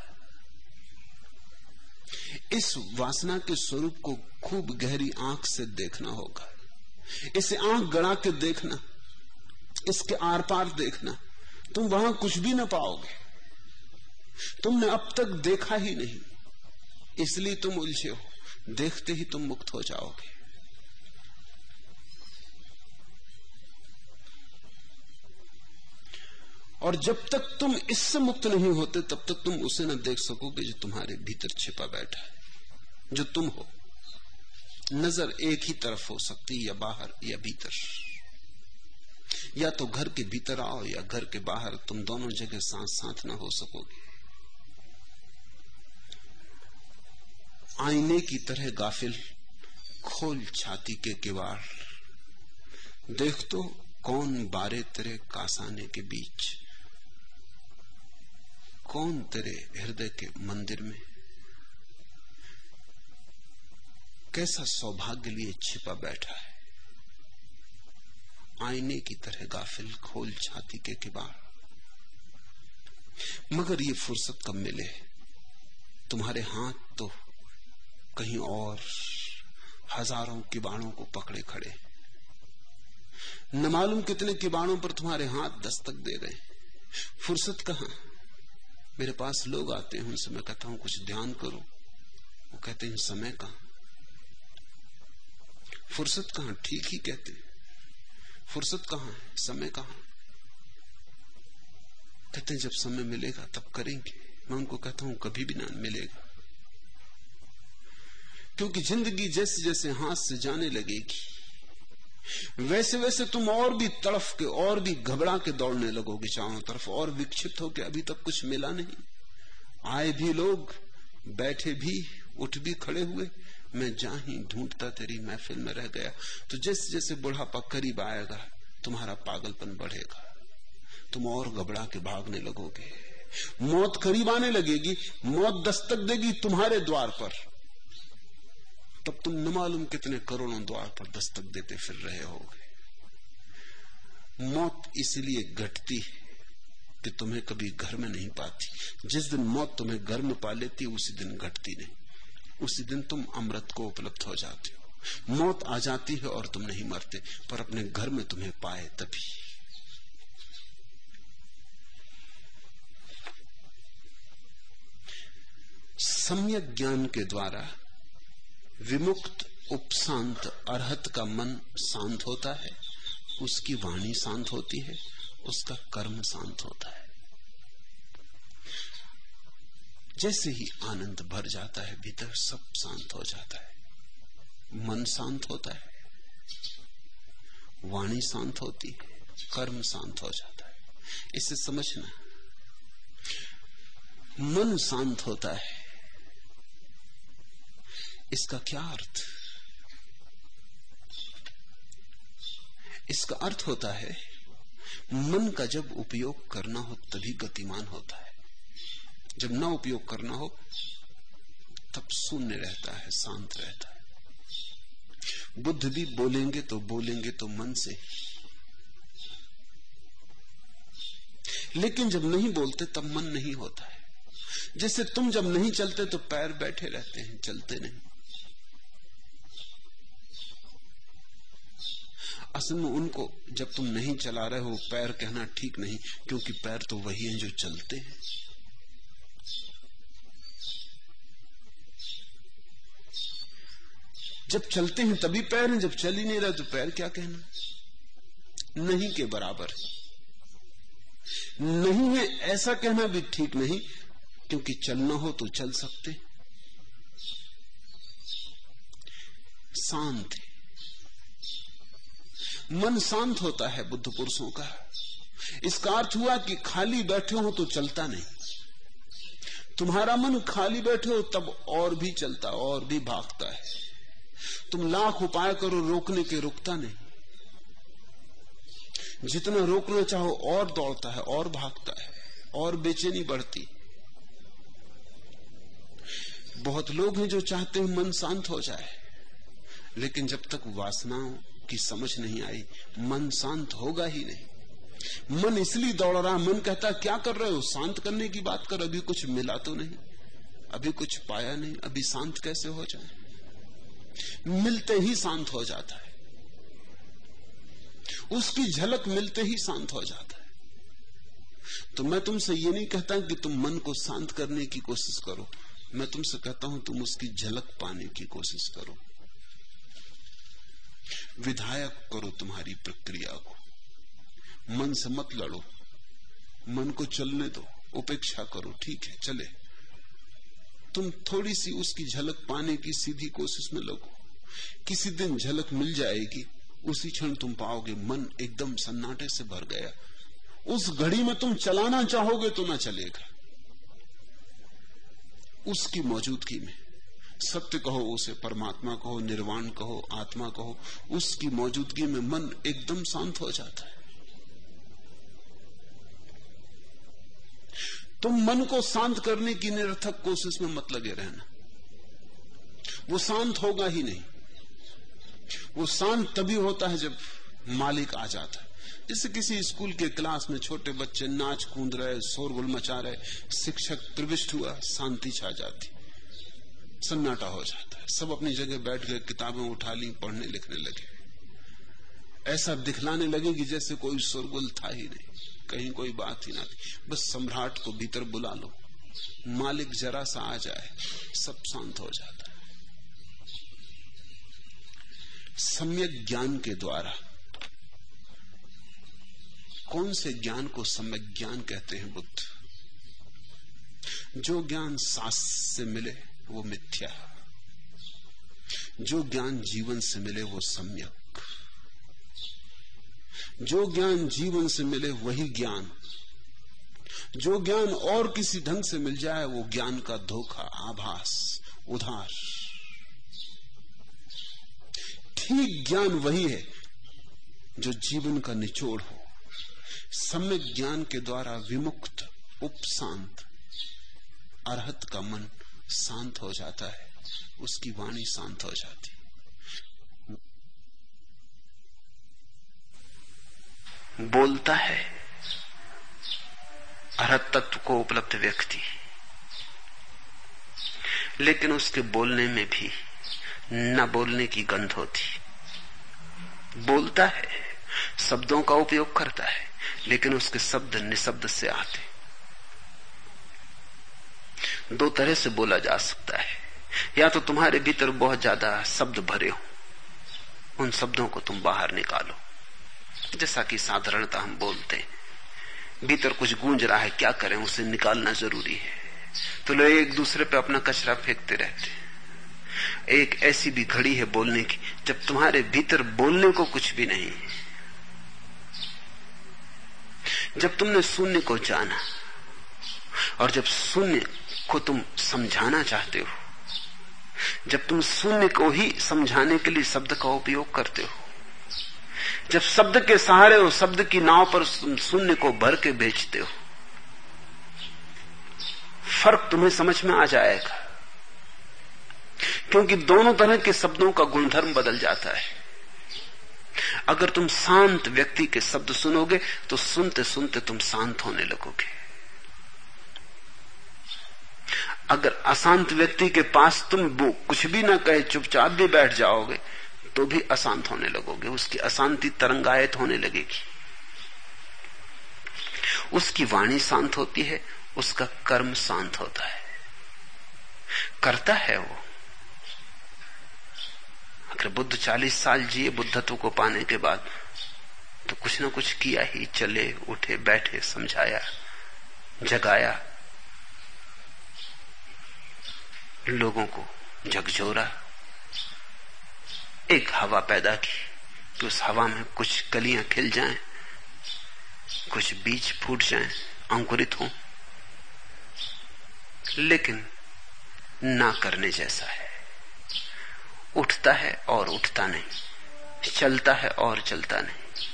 इस वासना के स्वरूप को खूब गहरी आंख से देखना होगा। इसे आंख गड़ा के देखना, इसके आर पार देखना, तुम वहां कुछ भी ना पाओगे। तुमने अब तक देखा ही नहीं, इसलिए तुम उलझे हो, देखते ही तुम मुक्त हो जाओगे। और जब तक तुम इससे मुक्त नहीं होते तब तक तुम उसे न देख सकोगे जो तुम्हारे भीतर छिपा बैठा है, जो तुम हो। नजर एक ही तरफ हो सकती, या बाहर या भीतर। या तो घर के भीतर आओ या घर के बाहर, तुम दोनों जगह साथ साथ ना हो सकोगे। आईने की तरह गाफिल खोल छाती के किवाड़, देख तो कौन बारे तेरे कासाने के बीच, कौन तेरे हृदय के मंदिर में कैसा सौभाग्य लिए छिपा बैठा है। आईने की तरह गाफिल खोल छाती के किवाड़। मगर ये फुर्सत कब मिले, तुम्हारे हाथ तो कहीं और हजारों किवाड़ों को पकड़े खड़े, न मालूम कितने किवाड़ों पर तुम्हारे हाथ दस्तक दे रहे। फुर्सत कहां? मेरे पास लोग आते हैं, उनसे मैं कहता हूं कुछ ध्यान करो, वो कहते हैं समय कहां। फुर्सत कहां? ठीक ही कहते हैं, फुर्सत कहां है, समय कहां। कहते हैं जब समय मिलेगा तब करेंगे। मैं उनको कहता हूं कभी भी ना मिलेगा, क्योंकि जिंदगी जैसे जैसे हाथ से जाने लगेगी वैसे वैसे तुम और भी तड़फ के, और भी घबरा के दौड़ने लगोगे चारों तरफ, और विक्षिप्त हो के अभी तक कुछ मिला नहीं। आए भी लोग, बैठे भी उठ भी खड़े हुए, मैं जहां ही ढूंढता तेरी महफिल में रह गया। तो जैसे जैसे बुढ़ापा करीब आएगा तुम्हारा पागलपन बढ़ेगा, तुम और घबरा के भागने लगोगे, मौत करीब आने लगेगी, मौत दस्तक देगी तुम्हारे द्वार पर, तब तुम न मालूम कितने करोड़ों द्वार पर दस्तक देते फिर रहे होगे। मौत इसलिए घटती है कि तुम्हें कभी घर में नहीं पाती। जिस दिन मौत तुम्हें घर में पा लेती उसी दिन घटती नहीं, उसी दिन तुम अमृत को उपलब्ध हो जाते हो। मौत आ जाती है और तुम नहीं मरते, पर अपने घर में तुम्हें पाए तभी। सम्यक ज्ञान के द्वारा विमुक्त उपशांत अरहत का मन शांत होता है, उसकी वाणी शांत होती है, उसका कर्म शांत होता है। जैसे ही आनंद भर जाता है भीतर, सब शांत हो जाता है, मन शांत होता है, वाणी शांत होती है, कर्म शांत हो जाता है। इसे समझना, मन शांत होता है, इसका क्या अर्थ? इसका अर्थ होता है मन का जब उपयोग करना हो तभी गतिमान होता है, जब ना उपयोग करना हो तब शून्य रहता है, शांत रहता है। बुद्ध भी बोलेंगे तो मन से, लेकिन जब नहीं बोलते तब मन नहीं होता है। जैसे तुम जब नहीं चलते तो पैर बैठे रहते हैं, चलते नहीं। असल में उनको जब तुम नहीं चला रहे हो पैर कहना ठीक नहीं, क्योंकि पैर तो वही हैं जो चलते हैं। जब चलते हैं तभी पैर हैं, जब चल ही नहीं रहे तो पैर क्या कहना? नहीं के बराबर नहीं है, ऐसा कहना भी ठीक नहीं, क्योंकि चलना हो तो चल सकते। शांत है, मन शांत होता है बुद्ध पुरुषों का। इसका अर्थ हुआ कि खाली बैठे हो तो चलता नहीं। तुम्हारा मन खाली बैठे हो तब और भी चलता, और भी भागता है। तुम लाख उपाय करो रोकने के, रुकता नहीं। जितना रोकना चाहो और दौड़ता है, और भागता है, और बेचैनी बढ़ती। बहुत लोग हैं जो चाहते हैं मन शांत हो जाए, लेकिन जब तक वासनाओं की समझ नहीं आई मन शांत होगा ही नहीं। मन इसलिए दौड़ रहा, मन कहता क्या कर रहे हो, शांत करने की बात कर, अभी कुछ मिला तो नहीं, अभी कुछ पाया नहीं, अभी शांत कैसे हो जाए? मिलते ही शांत हो जाता है, उसकी झलक मिलते ही शांत हो जाता है। तो मैं तुमसे ये नहीं कहता कि तुम मन को शांत करने की कोशिश करो, मैं तुमसे कहता हूं तुम उसकी झलक पाने की कोशिश करो। विधायक करो तुम्हारी प्रक्रिया को, मन से मत लड़ो, मन को चलने दो, उपेक्षा करो, ठीक है चले। तुम थोड़ी सी उसकी झलक पाने की सीधी कोशिश में लगो, किसी दिन झलक मिल जाएगी, उसी क्षण तुम पाओगे मन एकदम सन्नाटे से भर गया। उस घड़ी में तुम चलाना चाहोगे तो ना चलेगा, उसकी मौजूदगी में। सत्य कहो उसे, परमात्मा कहो, निर्वाण कहो, आत्मा कहो, उसकी मौजूदगी में मन एकदम शांत हो जाता है। तुम मन को शांत करने की निरर्थक कोशिश में मत लगे रहना, वो शांत होगा ही नहीं। वो शांत तभी होता है जब मालिक आ जाता है। जैसे किसी स्कूल के क्लास में छोटे बच्चे नाच कूद रहे, शोरगुल मचा रहे, शिक्षक प्रविष्ट हुआ, शांति छा जाती, सन्नाटा हो जाता है, सब अपनी जगह बैठ गए, किताबें उठा ली, पढ़ने लिखने लगे। ऐसा दिखलाने लगे कि जैसे कोई शोरगुल था ही नहीं, कहीं कोई बात ही ना थी। बस सम्राट को भीतर बुला लो, मालिक जरा सा आ जाए, सब शांत हो जाता है। सम्यक ज्ञान के द्वारा, कौन से ज्ञान को सम्यक ज्ञान कहते हैं बुद्ध? जो ज्ञान शास्त्र से मिले वो मिथ्या, जो ज्ञान जीवन से मिले वो सम्यक। जो ज्ञान जीवन से मिले वही ज्ञान, जो ज्ञान और किसी ढंग से मिल जाए वो ज्ञान का धोखा, आभास, उधार। ठीक ज्ञान वही है जो जीवन का निचोड़ हो। सम्यक ज्ञान के द्वारा विमुक्त उपशांत अरहत का मन शांत हो जाता है, उसकी वाणी शांत हो जाती। बोलता है अरहत तत्व को उपलब्ध व्यक्ति, लेकिन उसके बोलने में भी न बोलने की गंध होती। बोलता है, शब्दों का उपयोग करता है, लेकिन उसके शब्द निशब्द से आते। दो तरह से बोला जा सकता है, या तो तुम्हारे भीतर बहुत ज्यादा शब्द भरे हो, उन शब्दों को तुम बाहर निकालो, जैसा कि साधारणतः हम बोलते हैं। भीतर कुछ गूंज रहा है, क्या करें, उसे निकालना जरूरी है, तो लोग एक दूसरे पे अपना कचरा फेंकते रहते हैं। एक ऐसी भी घड़ी है बोलने की जब तुम्हारे भीतर बोलने को कुछ भी नहीं है। जब तुमने शून्य को जाना और जब शून्य को तुम समझाना चाहते हो, जब तुम शून्य को ही समझाने के लिए शब्द का उपयोग करते हो, जब शब्द के सहारे हो शब्द की नाव पर शून्य को भर के बेचते हो, फर्क तुम्हें समझ में आ जाएगा। क्योंकि दोनों तरह के शब्दों का गुणधर्म बदल जाता है। अगर तुम शांत व्यक्ति के शब्द सुनोगे तो सुनते सुनते तुम शांत होने लगोगे। अगर अशांत व्यक्ति के पास तुम वो कुछ भी ना कहे चुपचाप भी बैठ जाओगे तो भी अशांत होने लगोगे। उसकी अशांति तरंगायत होने लगेगी। उसकी वाणी शांत होती है, उसका कर्म शांत होता है। करता है वो। अगर बुद्ध 40 साल जिए बुद्धत्व को पाने के बाद, तो कुछ ना कुछ किया ही। चले, उठे, बैठे, समझाया, जगाया, लोगों को झकझोरा, एक हवा पैदा की कि उस हवा में कुछ कलियां खिल जाएं, कुछ बीज फूट जाएं, अंकुरित हों। लेकिन ना करने जैसा है। उठता है और उठता नहीं, चलता है और चलता नहीं,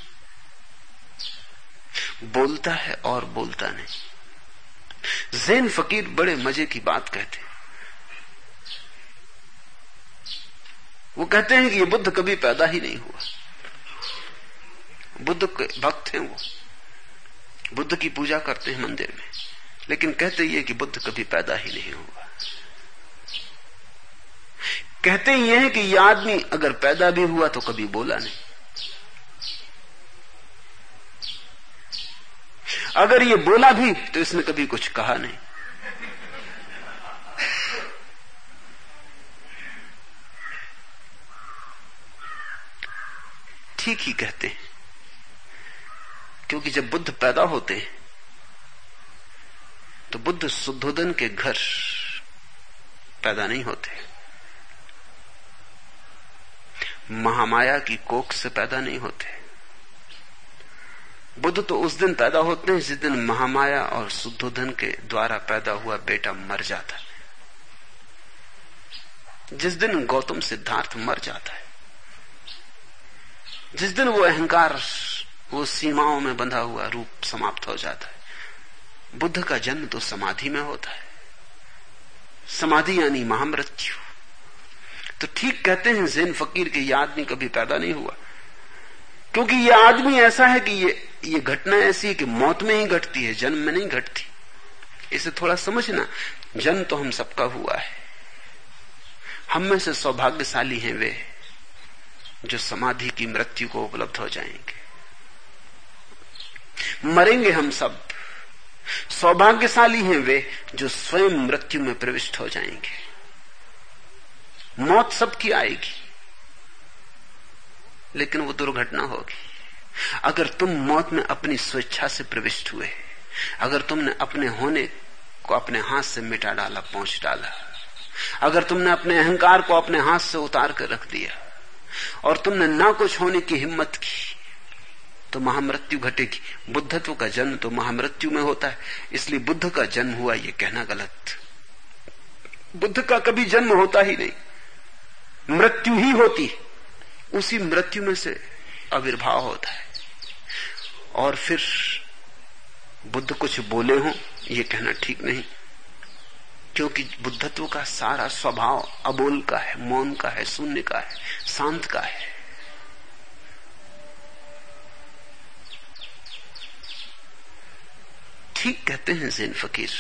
बोलता है और बोलता नहीं। ज़ैन फकीर बड़े मजे की बात कहते। वो कहते हैं कि ये बुद्ध कभी पैदा ही नहीं हुआ। बुद्ध के भक्त हैं, वो बुद्ध की पूजा करते हैं मंदिर में, लेकिन कहते ये कि बुद्ध कभी पैदा ही नहीं हुआ। कहते ये है कि यह आदमी अगर पैदा भी हुआ तो कभी बोला नहीं। अगर ये बोला भी तो इसने कभी कुछ कहा नहीं। ठीक ही कहते हैं, क्योंकि जब बुद्ध पैदा होते हैं तो बुद्ध शुद्धोदन के घर पैदा नहीं होते, महामाया की कोख से पैदा नहीं होते। बुद्ध तो उस दिन पैदा होते हैं जिस दिन महामाया और शुद्धोदन के द्वारा पैदा हुआ बेटा मर जाता है, जिस दिन गौतम सिद्धार्थ मर जाता है, जिस दिन वो अहंकार, वो सीमाओं में बंधा हुआ रूप समाप्त हो जाता है। बुद्ध का जन्म तो समाधि में होता है। समाधि यानी महामृत्यु। तो ठीक कहते हैं ज़ैन फकीर के ये आदमी कभी पैदा नहीं हुआ, क्योंकि ये आदमी ऐसा है कि ये घटना ऐसी है कि मौत में ही घटती है, जन्म में नहीं घटती। इसे थोड़ा समझना। जन्म तो हम सबका हुआ है। हम में से सौभाग्यशाली हैं वे जो समाधि की मृत्यु को उपलब्ध हो जाएंगे। मरेंगे हम सब। सौभाग्यशाली हैं वे जो स्वयं मृत्यु में प्रविष्ट हो जाएंगे। मौत सबकी आएगी, लेकिन वो दुर्घटना होगी। अगर तुम मौत में अपनी स्वेच्छा से प्रविष्ट हुए, अगर तुमने अपने होने को अपने हाथ से मिटा डाला, पहुंच डाला, अगर तुमने अपने अहंकार को अपने हाथ से उतार कर रख दिया और तुमने ना कुछ होने की हिम्मत की, तो महामृत्यु घटेगी। बुद्धत्व का जन्म तो महामृत्यु में होता है, इसलिए बुद्ध का जन्म हुआ ये कहना गलत। बुद्ध का कभी जन्म होता ही नहीं, मृत्यु ही होती, उसी मृत्यु में से आविर्भाव होता है। और फिर बुद्ध कुछ बोले हों ये कहना ठीक नहीं, क्योंकि बुद्धत्व का सारा स्वभाव अबोल का है, मौन का है, शून्य का है, शांत का है। ठीक कहते हैं ज़ैन फकीर।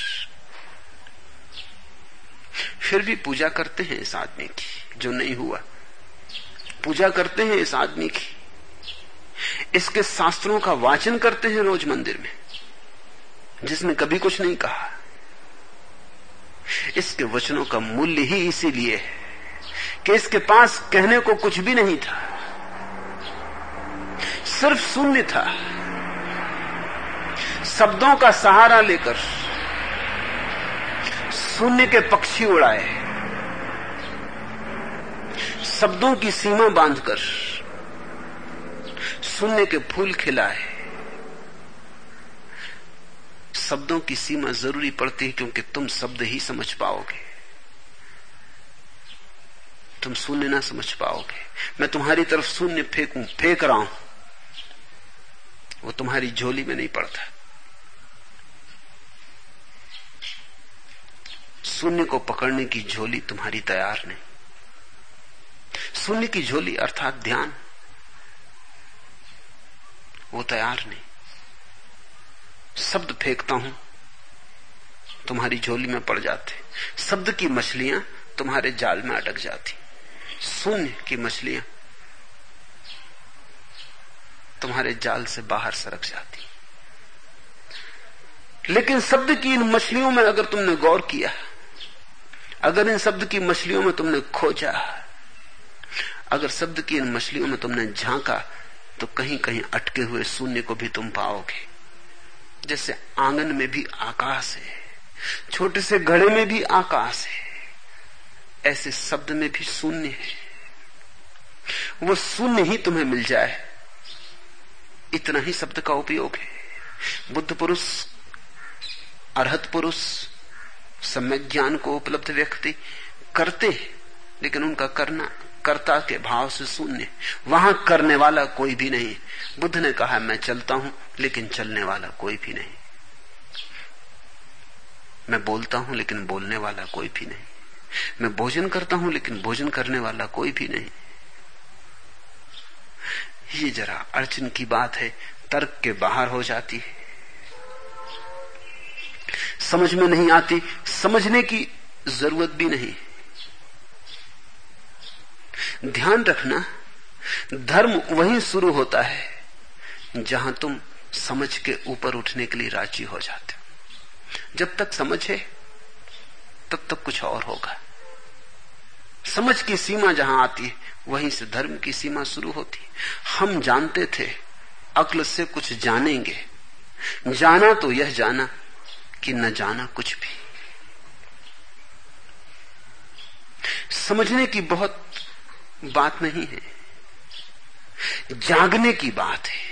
फिर भी पूजा करते हैं इस आदमी की जो नहीं हुआ, पूजा करते हैं इस आदमी की, इसके शास्त्रों का वाचन करते हैं रोज मंदिर में, जिसने कभी कुछ नहीं कहा। इसके वचनों का मूल्य ही इसीलिए है कि इसके पास कहने को कुछ भी नहीं था, सिर्फ शून्य था। शब्दों का सहारा लेकर शून्य के पक्षी उड़ाए, शब्दों की सीमा बांधकर शून्य के फूल खिलाए। शब्दों की सीमा जरूरी पड़ती है क्योंकि तुम शब्द ही समझ पाओगे, तुम शून्य ना समझ पाओगे। मैं तुम्हारी तरफ शून्य फेंक रहा हूं, वो तुम्हारी झोली में नहीं पड़ता। शून्य को पकड़ने की झोली तुम्हारी तैयार नहीं। शून्य की झोली अर्थात ध्यान, वो तैयार नहीं। शब्द फेंकता हूं, तुम्हारी झोली में पड़ जाते। शब्द की मछलियां तुम्हारे जाल में अटक जाती, शून्य की मछलियां तुम्हारे जाल से बाहर सरक जाती। लेकिन शब्द की इन मछलियों में अगर तुमने गौर किया, अगर इन शब्द की मछलियों में तुमने खोजा, अगर शब्द की इन मछलियों में तुमने झांका, तो कहीं कहीं अटके हुए शून्य को भी तुम पाओगे। जैसे आंगन में भी आकाश है, छोटे से घड़े में भी आकाश है, ऐसे शब्द में भी शून्य है। वो शून्य ही तुम्हें मिल जाए, इतना ही शब्द का उपयोग है। बुद्ध पुरुष, अरहत पुरुष, सम्यक ज्ञान को उपलब्ध व्यक्ति करते हैं, लेकिन उनका करना कर्ता के भाव से शून्य, वहां करने वाला कोई भी नहीं। बुद्ध ने कहा मैं चलता हूं लेकिन चलने वाला कोई भी नहीं, मैं बोलता हूं लेकिन बोलने वाला कोई भी नहीं, मैं भोजन करता हूं लेकिन भोजन करने वाला कोई भी नहीं। ये जरा अड़चन की बात है, तर्क के बाहर हो जाती है, समझ में नहीं आती, समझने की जरूरत भी नहीं। ध्यान रखना, धर्म वहीं शुरू होता है जहां तुम समझ के ऊपर उठने के लिए राजी हो जाते हो। जब तक समझ है तब तक कुछ और होगा। समझ की सीमा जहां आती है वहीं से धर्म की सीमा शुरू होती है। हम जानते थे अक्ल से कुछ जानेंगे, जाना तो यह जाना कि न जाना कुछ भी। समझने की बहुत बात नहीं है, जागने की बात है,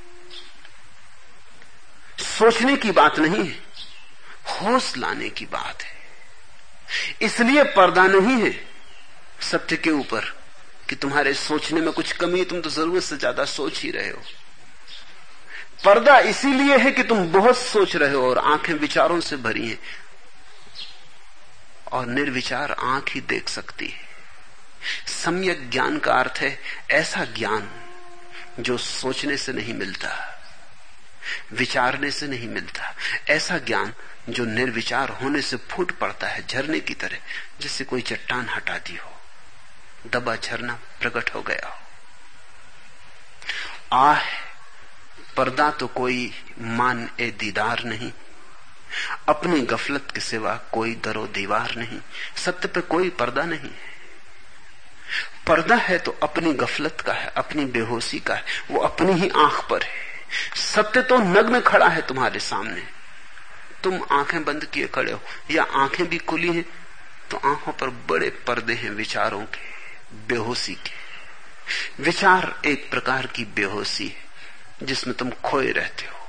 सोचने की बात नहीं है, होश लाने की बात है। इसलिए पर्दा नहीं है सत्य के ऊपर कि तुम्हारे सोचने में कुछ कमी है, तुम तो जरूरत से ज्यादा सोच ही रहे हो। पर्दा इसीलिए है कि तुम बहुत सोच रहे हो और आंखें विचारों से भरी हैं, और निर्विचार आंख ही देख सकती है। सम्यक ज्ञान का अर्थ है ऐसा ज्ञान जो सोचने से नहीं मिलता, विचारने से नहीं मिलता, ऐसा ज्ञान जो निर्विचार होने से फूट पड़ता है, झरने की तरह, जिससे कोई चट्टान हटा दी हो, दबा झरना प्रकट हो गया हो। आह, पर्दा तो कोई मान ए दीदार नहीं, अपनी गफलत के सिवा कोई दरो दीवार नहीं। सत्य पे कोई पर्दा नहीं है। पर्दा है तो अपनी गफलत का है, अपनी बेहोशी का है, वो अपनी ही आंख पर है। सत्य तो नग्न खड़ा है तुम्हारे सामने, तुम आंखें बंद किए खड़े हो, या आंखें भी खुली हैं तो आंखों पर बड़े पर्दे हैं विचारों के, बेहोशी के। विचार एक प्रकार की बेहोशी है जिसमें तुम खोए रहते हो।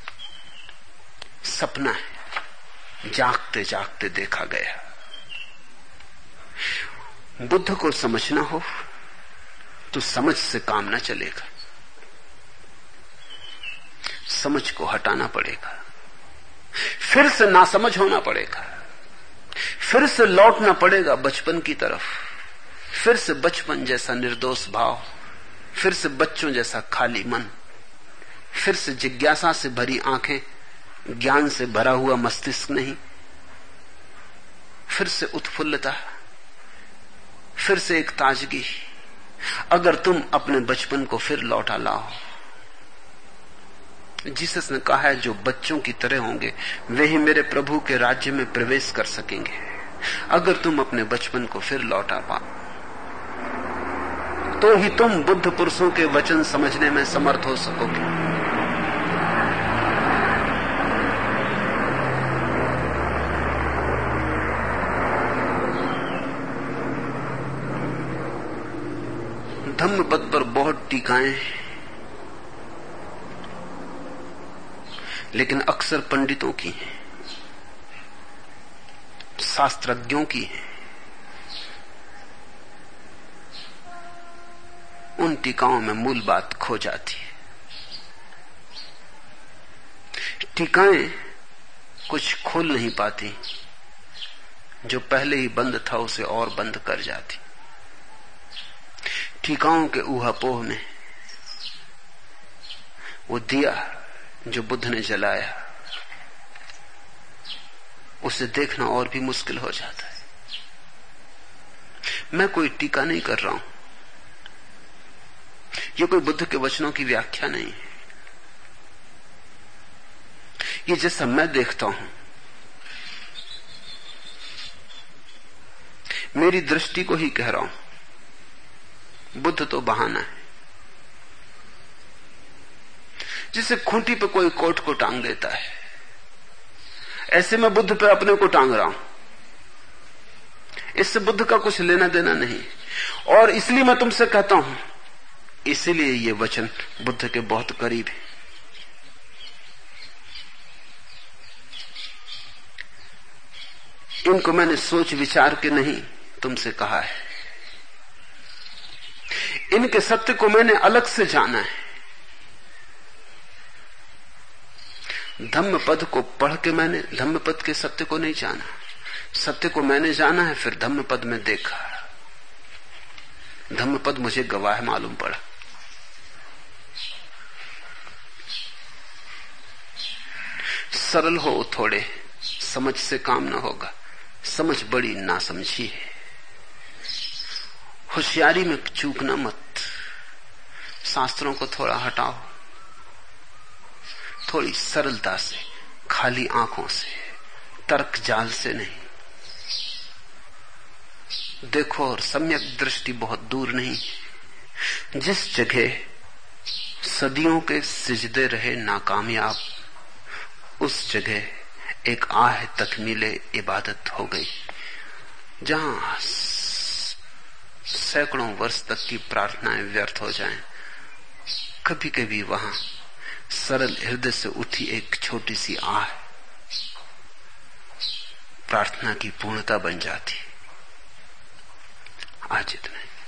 सपना है, जागते जागते देखा गया। बुद्ध को समझना हो तो समझ से काम न चलेगा, समझ को हटाना पड़ेगा, फिर से नासमझ होना पड़ेगा, फिर से लौटना पड़ेगा बचपन की तरफ, फिर से बचपन जैसा निर्दोष भाव, फिर से बच्चों जैसा खाली मन, फिर से जिज्ञासा से भरी आंखें, ज्ञान से भरा हुआ मस्तिष्क नहीं, फिर से उत्फुल्लता, फिर से एक ताजगी। अगर तुम अपने बचपन को फिर लौटा लाओ, जीसस ने कहा है जो बच्चों की तरह होंगे वे ही मेरे प्रभु के राज्य में प्रवेश कर सकेंगे। अगर तुम अपने बचपन को फिर लौटा पाओ तो ही तुम बुद्ध पुरुषों के वचन समझने में समर्थ हो सकोगे। धम्मपद पर बहुत टीकाएं, लेकिन अक्सर पंडितों की हैं, शास्त्रज्ञों की हैं। उन टीकाओं में मूल बात खो जाती है। टीकाएं कुछ खोल नहीं पाती, जो पहले ही बंद था उसे और बंद कर जाती। टीकाओं के ऊहापोह में वो दिया जो बुद्ध ने जलाया, उसे देखना और भी मुश्किल हो जाता है। मैं कोई टीका नहीं कर रहा हूं, ये कोई बुद्ध के वचनों की व्याख्या नहीं है। ये जैसा मैं देखता हूं, मेरी दृष्टि को ही कह रहा हूं। बुद्ध तो बहाना है, जिसे खूंटी पे कोई कोट को टांग देता है, ऐसे मैं बुद्ध पे अपने को टांग रहा हूं। इससे बुद्ध का कुछ लेना देना नहीं, और इसलिए मैं तुमसे कहता हूं, इसीलिए ये वचन बुद्ध के बहुत करीब है। इनको मैंने सोच विचार के नहीं तुमसे कहा है, इनके सत्य को मैंने अलग से जाना है। धम्मपद को पढ़ के मैंने धम्मपद के सत्य को नहीं जाना, सत्य को मैंने जाना है, फिर धम्मपद में देखा। धम्मपद मुझे गवाह मालूम पड़ा। सरल हो थोड़े, समझ से काम न होगा। समझ बड़ी नासमझी है। होशियारी में चूकना मत। शास्त्रों को थोड़ा हटाओ, थोड़ी सरलता से, खाली आंखों से, तर्क जाल से नहीं देखो। और सम्यक दृष्टि बहुत दूर नहीं। जिस जगह सदियों के सिजदे रहे नाकामयाब, उस जगह एक आह तकमीले इबादत हो गई। जहां सैकड़ों वर्ष तक की प्रार्थनाएं व्यर्थ हो जाएं, कभी कभी वहां सरल हृदय से उठी एक छोटी सी आह प्रार्थना की पूर्णता बन जाती। आज इतना।